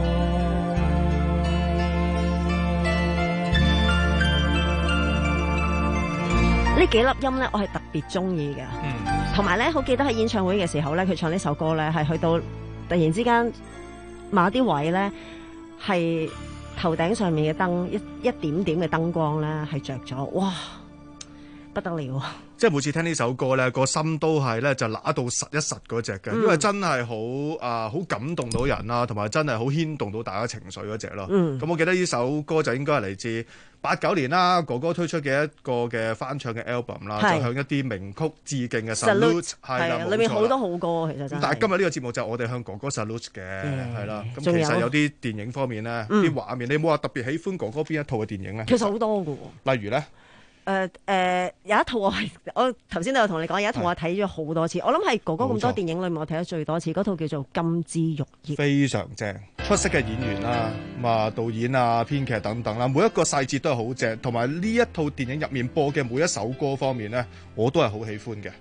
呢幾粒音咧，我係特別中意嘅。同埋咧，好記得喺演唱會嘅時候咧，佢唱呢首歌咧，係去到突然之間某啲位咧，係頭頂上面嘅燈一一點點嘅燈光咧，係着咗，哇，不得了！ 即係每次聽呢首歌咧，個心都係咧就揦到實一實嗰隻嘅，因為真係好啊，好感動到人啦，同埋真係好牽動到大家情緒嗰隻咯。咁、嗯、我記得呢首歌就應該係嚟自八九年啦，哥哥推出嘅一個嘅翻唱嘅 album 啦，就向一啲名曲致敬嘅 salute， 係啦， 裏面好多好歌其實真係。 但係今日呢個節目就係我哋向哥哥 salute 嘅，係啦。咁其實有啲電影方面咧，啲畫面，你有冇話特別喜歡哥哥邊一套嘅電影咧？ 其實好多㗎喎。 例如咧？ 誒、呃、誒、呃，有一套我係我頭先都有同你講，有一套我睇咗好多次，我諗係哥哥咁多電影裏面我睇得最多次，嗰套叫做《金枝玉葉》，非常正，出色嘅演員啦，咁啊導演啊編劇等等啦，每一個細節都係好正，同埋呢一套電影入面播嘅每一首歌方面咧，我都係好喜歡嘅。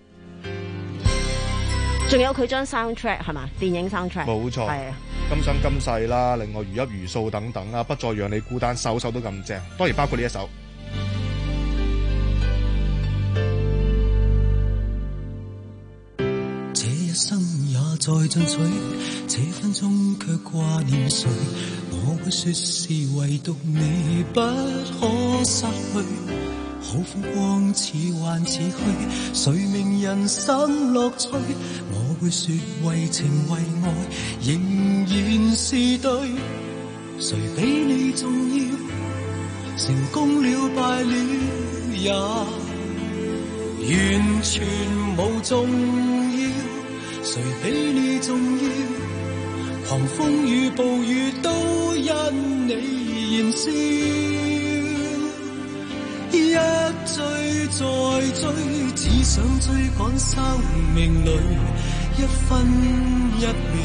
仲有佢張 soundtrack 係嘛？電影 soundtrack 冇錯，係啊，今生今世啦，另外如泣如訴等等啊，不再讓你孤單，首首都咁正，當然包括呢一首。 生也在進取，這分鐘卻掛念誰？我會說是唯獨你不可失去。好風光似幻似虛，誰明人生樂趣？我會說為情為愛仍然是對。誰比你重要？成功了敗了也完全無重要。誰比你重要？狂風與暴雨都因你燃燒，一追再追，只想追趕生命裏一分一秒，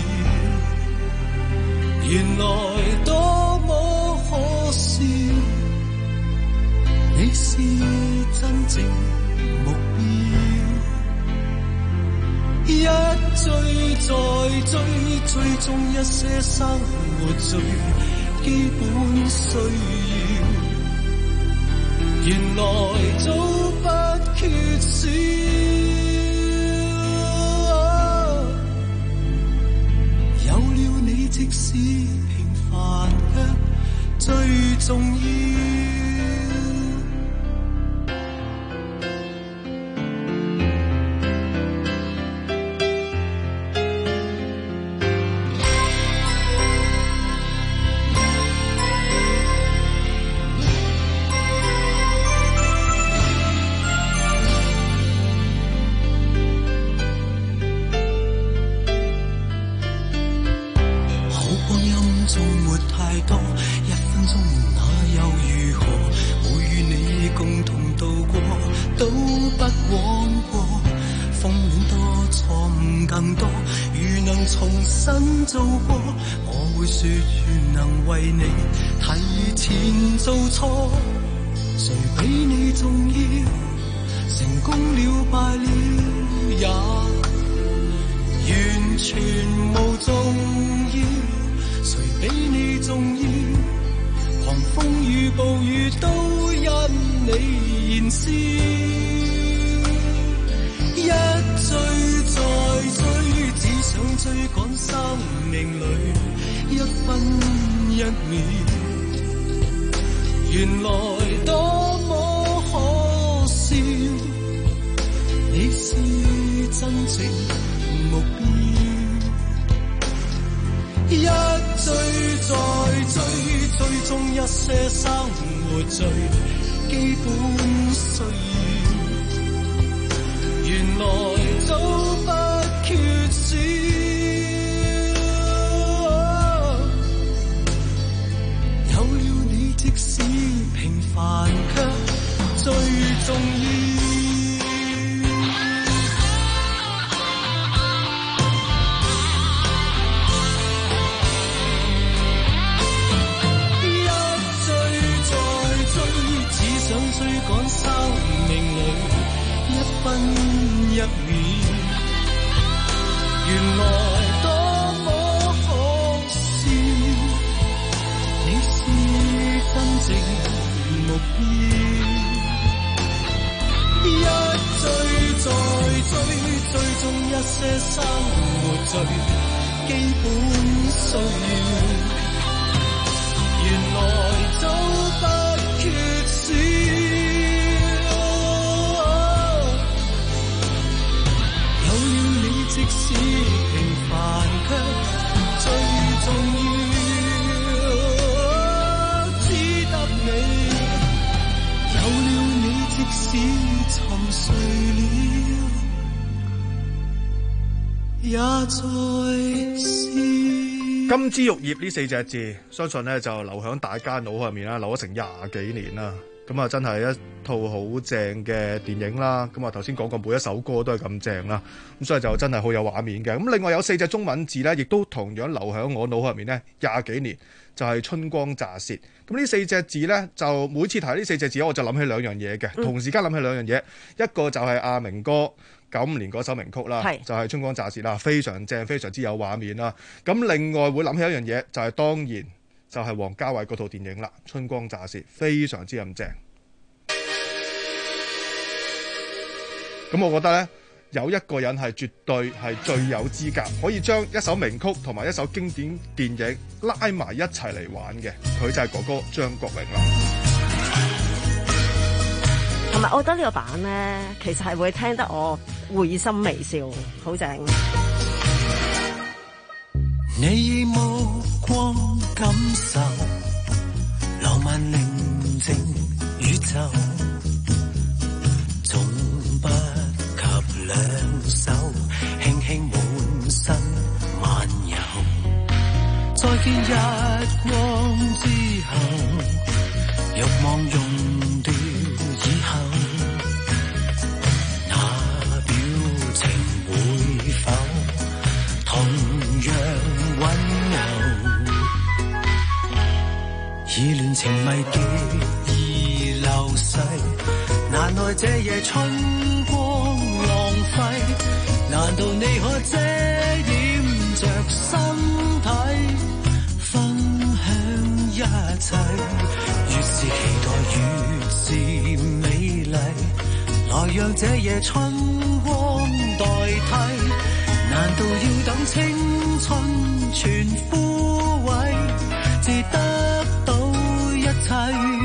原來多麼可笑。你是真正目標，一追再追，追蹤一些生活最基本需要，原來早不缺少。有了你，即使平凡卻最重要。做過，我會說願能為你提前做錯，誰比你重要？成功了敗了也完全無重要，誰比你重要？狂風與暴雨都因你燃燒，一追再追，只想追趕生命裏一分一秒，原來多麼可笑。你是真正目標，一追再追，追蹤一些生活最基本需要，原來早不缺少。有了你，即使平凡卻最重要。追趕生命裏一分一秒，原來多麼可笑。你是真正目標，一追再追，追蹤一些生活最基本需要，原來早不缺少。即使平凡卻最重要，只得你有了你，即使沉睡了也在笑。 金枝玉葉呢四隻字，相信咧就留響大家腦入面啦，留咗成廿幾年啦。咁啊，真係一套好正嘅電影啦！咁啊，頭先講過每一首歌都係咁正啦，咁所以就真係好有畫面嘅。咁另外有四隻中文字咧，亦都同樣留喺我腦入面咧廿幾年，就係、是、春光乍泄。咁呢四隻字咧，就每次提呢四隻字，我就諗起兩樣嘢嘅，嗯、同時間諗起兩樣嘢，一個就係阿明哥九五年嗰首名曲啦，是就係、是、春光乍泄啦，非常正，非常之有畫面啦。咁另外會諗起一樣嘢，就係、是、當然。就係王家衛嗰套電影啦，《春光乍泄》非常之咁正。咁我覺得呢，有一個人係絕對係最有資格，可以將一首名曲同埋一首經典電影拉埋一齊嚟玩嘅，佢就係哥哥張國榮啦。 同埋我覺得呢個版呢，其實係會聽得我會心微笑，好正。 你目光感受浪漫寧靜宇宙，總不及兩手輕輕滿身漫遊。再見日光之後，欲望溶掉以後，那表情會否意亂情迷極易流逝，難耐這夜春光浪費，難道你可遮掩着身體，分享一切？越是期待越是美麗，來讓這夜春光代替，難道要等青春全枯萎，至得到一切？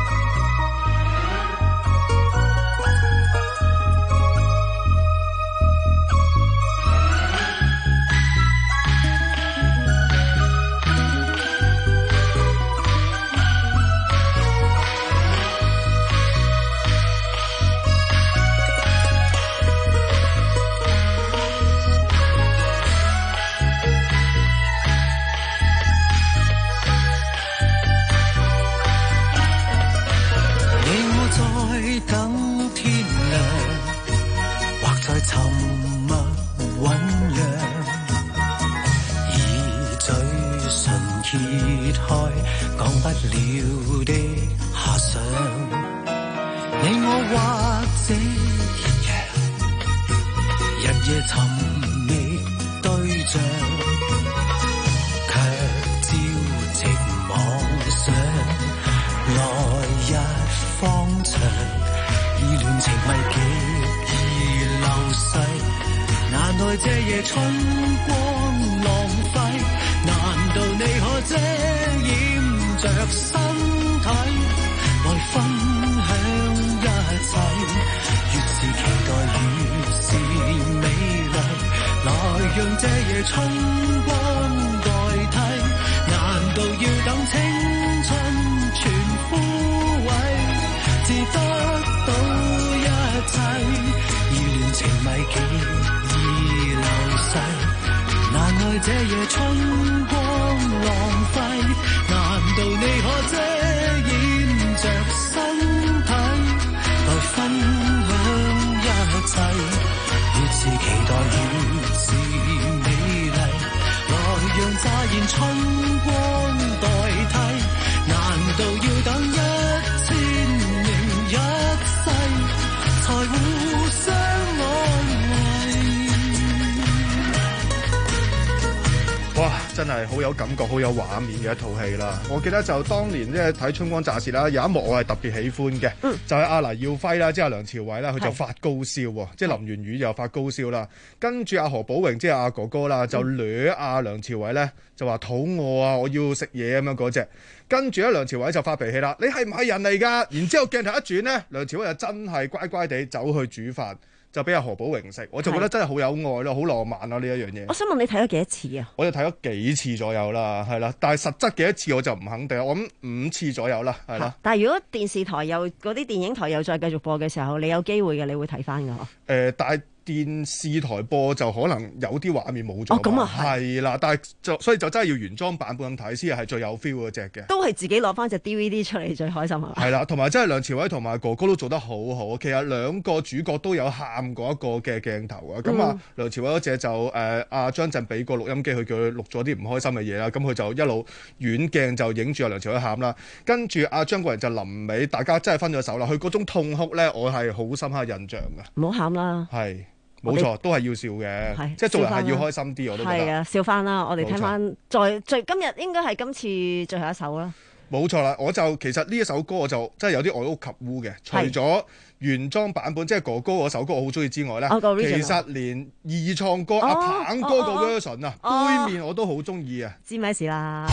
真係好有感覺、好有畫面嘅一套戲啦！我記得就當年即係睇《春光乍泄》啦，有一幕我係特別喜歡嘅，嗯、就係阿黎耀輝啦，即係梁朝偉啦，佢就發高燒喎，即係林元宇就發高燒啦。跟住阿何寶榮即係阿哥哥啦，就掠阿梁朝偉咧，就話肚餓啊，我要食嘢咁樣嗰隻。跟住咧，梁朝偉就發脾氣啦，你係唔係人嚟㗎？然之後鏡頭一轉咧，梁朝偉就真係乖乖地走去煮飯。就俾阿何寶榮食，我就覺得真係好有愛咯，好浪漫咯呢一樣嘢。 我想問你睇咗幾多次啊？ 我就睇咗幾次左右啦，係啦，但係實質幾多次我就唔肯定，我諗五次左右啦，係啦。 但係如果電視台又嗰啲電影台又再繼續播嘅時候，你有機會嘅，你會睇翻㗎嗬？誒、 呃，但係電視台播就可能有啲畫面冇咗。哦，咁啊係啦，但係就所以就真係要原裝版本咁睇先係最有 feel 嗰隻嘅。都係自己攞翻隻 D V D 出嚟最開心啊！係啦，同埋真係梁朝偉同埋哥哥都做得好好。其實兩個主角都有喊過一個嘅鏡頭啊。咁、嗯、啊，梁朝偉嗰隻就誒阿張震俾個錄音機佢，叫佢錄咗啲唔開心嘅嘢啦。咁佢就一路遠鏡就影住阿梁朝偉喊啦。跟住阿張國榮就臨尾，大家真係分咗手啦。佢嗰種痛哭咧，我係好深刻印象嘅。唔好喊啦，係。冇錯，都係要笑嘅，即係做人係要開心啲，我都覺得。係啊，笑翻啦！我哋聽翻，再最今日應該係今次最後一首啦。冇錯啦，我就其實呢一首歌我就真係有啲愛屋及烏嘅，除咗原裝版本即係哥哥嗰首歌我好中意之外咧，其實連二創歌阿鵬哥個 version 啊，杯麵我都好中意啊！知咩事啦？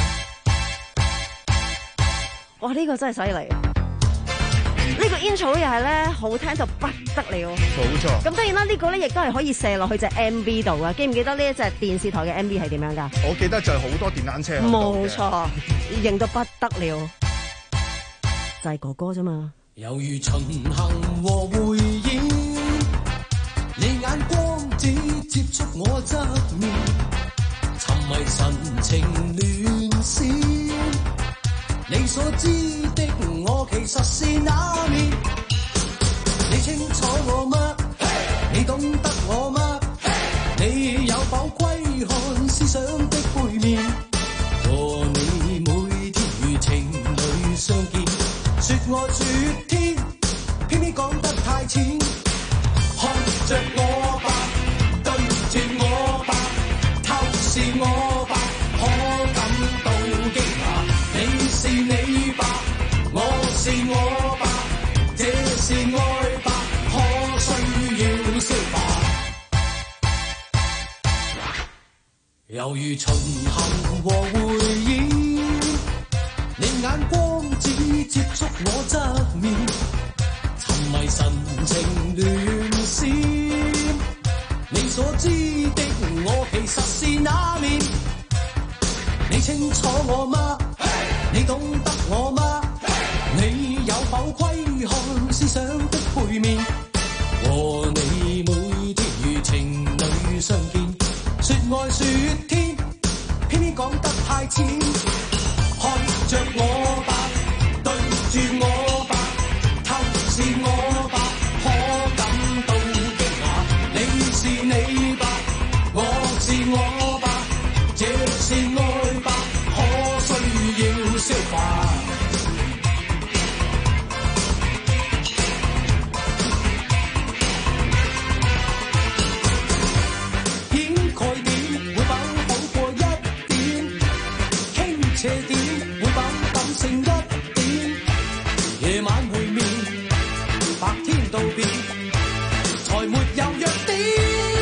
哇！呢個真係犀利。呢個 intro 又係咧好聽到不得了，冇錯。咁當然啦，呢個咧亦都係可以射落去隻 M V 度啊！記唔記得呢一隻電視台嘅 M V 係點樣㗎？我記得就係好多電單車。冇錯，型到不得了，就係哥哥啫嘛。猶如巡行和回應，你眼光只接觸我側面，沉迷神情亂閃。你所知的我其實是那面，你清楚我嗎？ Hey! 你懂得我嗎？ Hey! 你有否窺看思想的背面？和你每天如情侶愛說天，偏偏講得太淺。看着我吧，對住我吧，透視我吧，可感到驚訝。你是你吧，我是我吧，這是愛吧，可需要消化。猶如巡行和回憶，你眼光只接觸我側面，沉迷神情亂閃。你所知的我其實是那面，你清楚我嗎？ Hey! 你懂得我嗎？ Hey! 你有否窺看思想的背面？和你每天如情侶相見，說愛說天，偏偏講得太淺。看着我吧，對住我吧，透視我吧，可感到驚訝。你是你吧，我是我吧，這是愛吧，可需要消化。掩蓋點會飽好過一點，傾斜點會飽感性一點。夜晚會面，白天道別，才沒有弱點。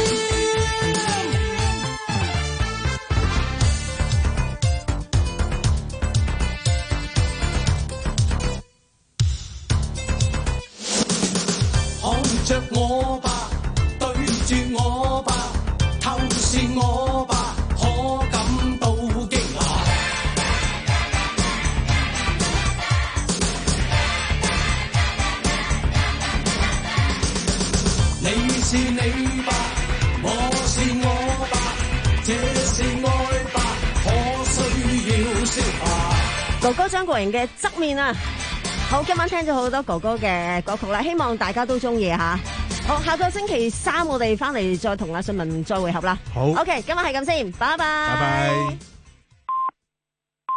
看着我吧，對住我吧，透視我吧，可感到驚訝。你是你吧，我是我吧，這是愛吧，可需要消化。 哥哥張國榮嘅側面啊！好，今晚聽咗好多哥哥嘅歌曲啦，希望大家都中意吓。好，下個星期三我哋翻嚟再同阿信文再會合啦。 好 ，OK，今晚係咁先，拜拜。 拜拜。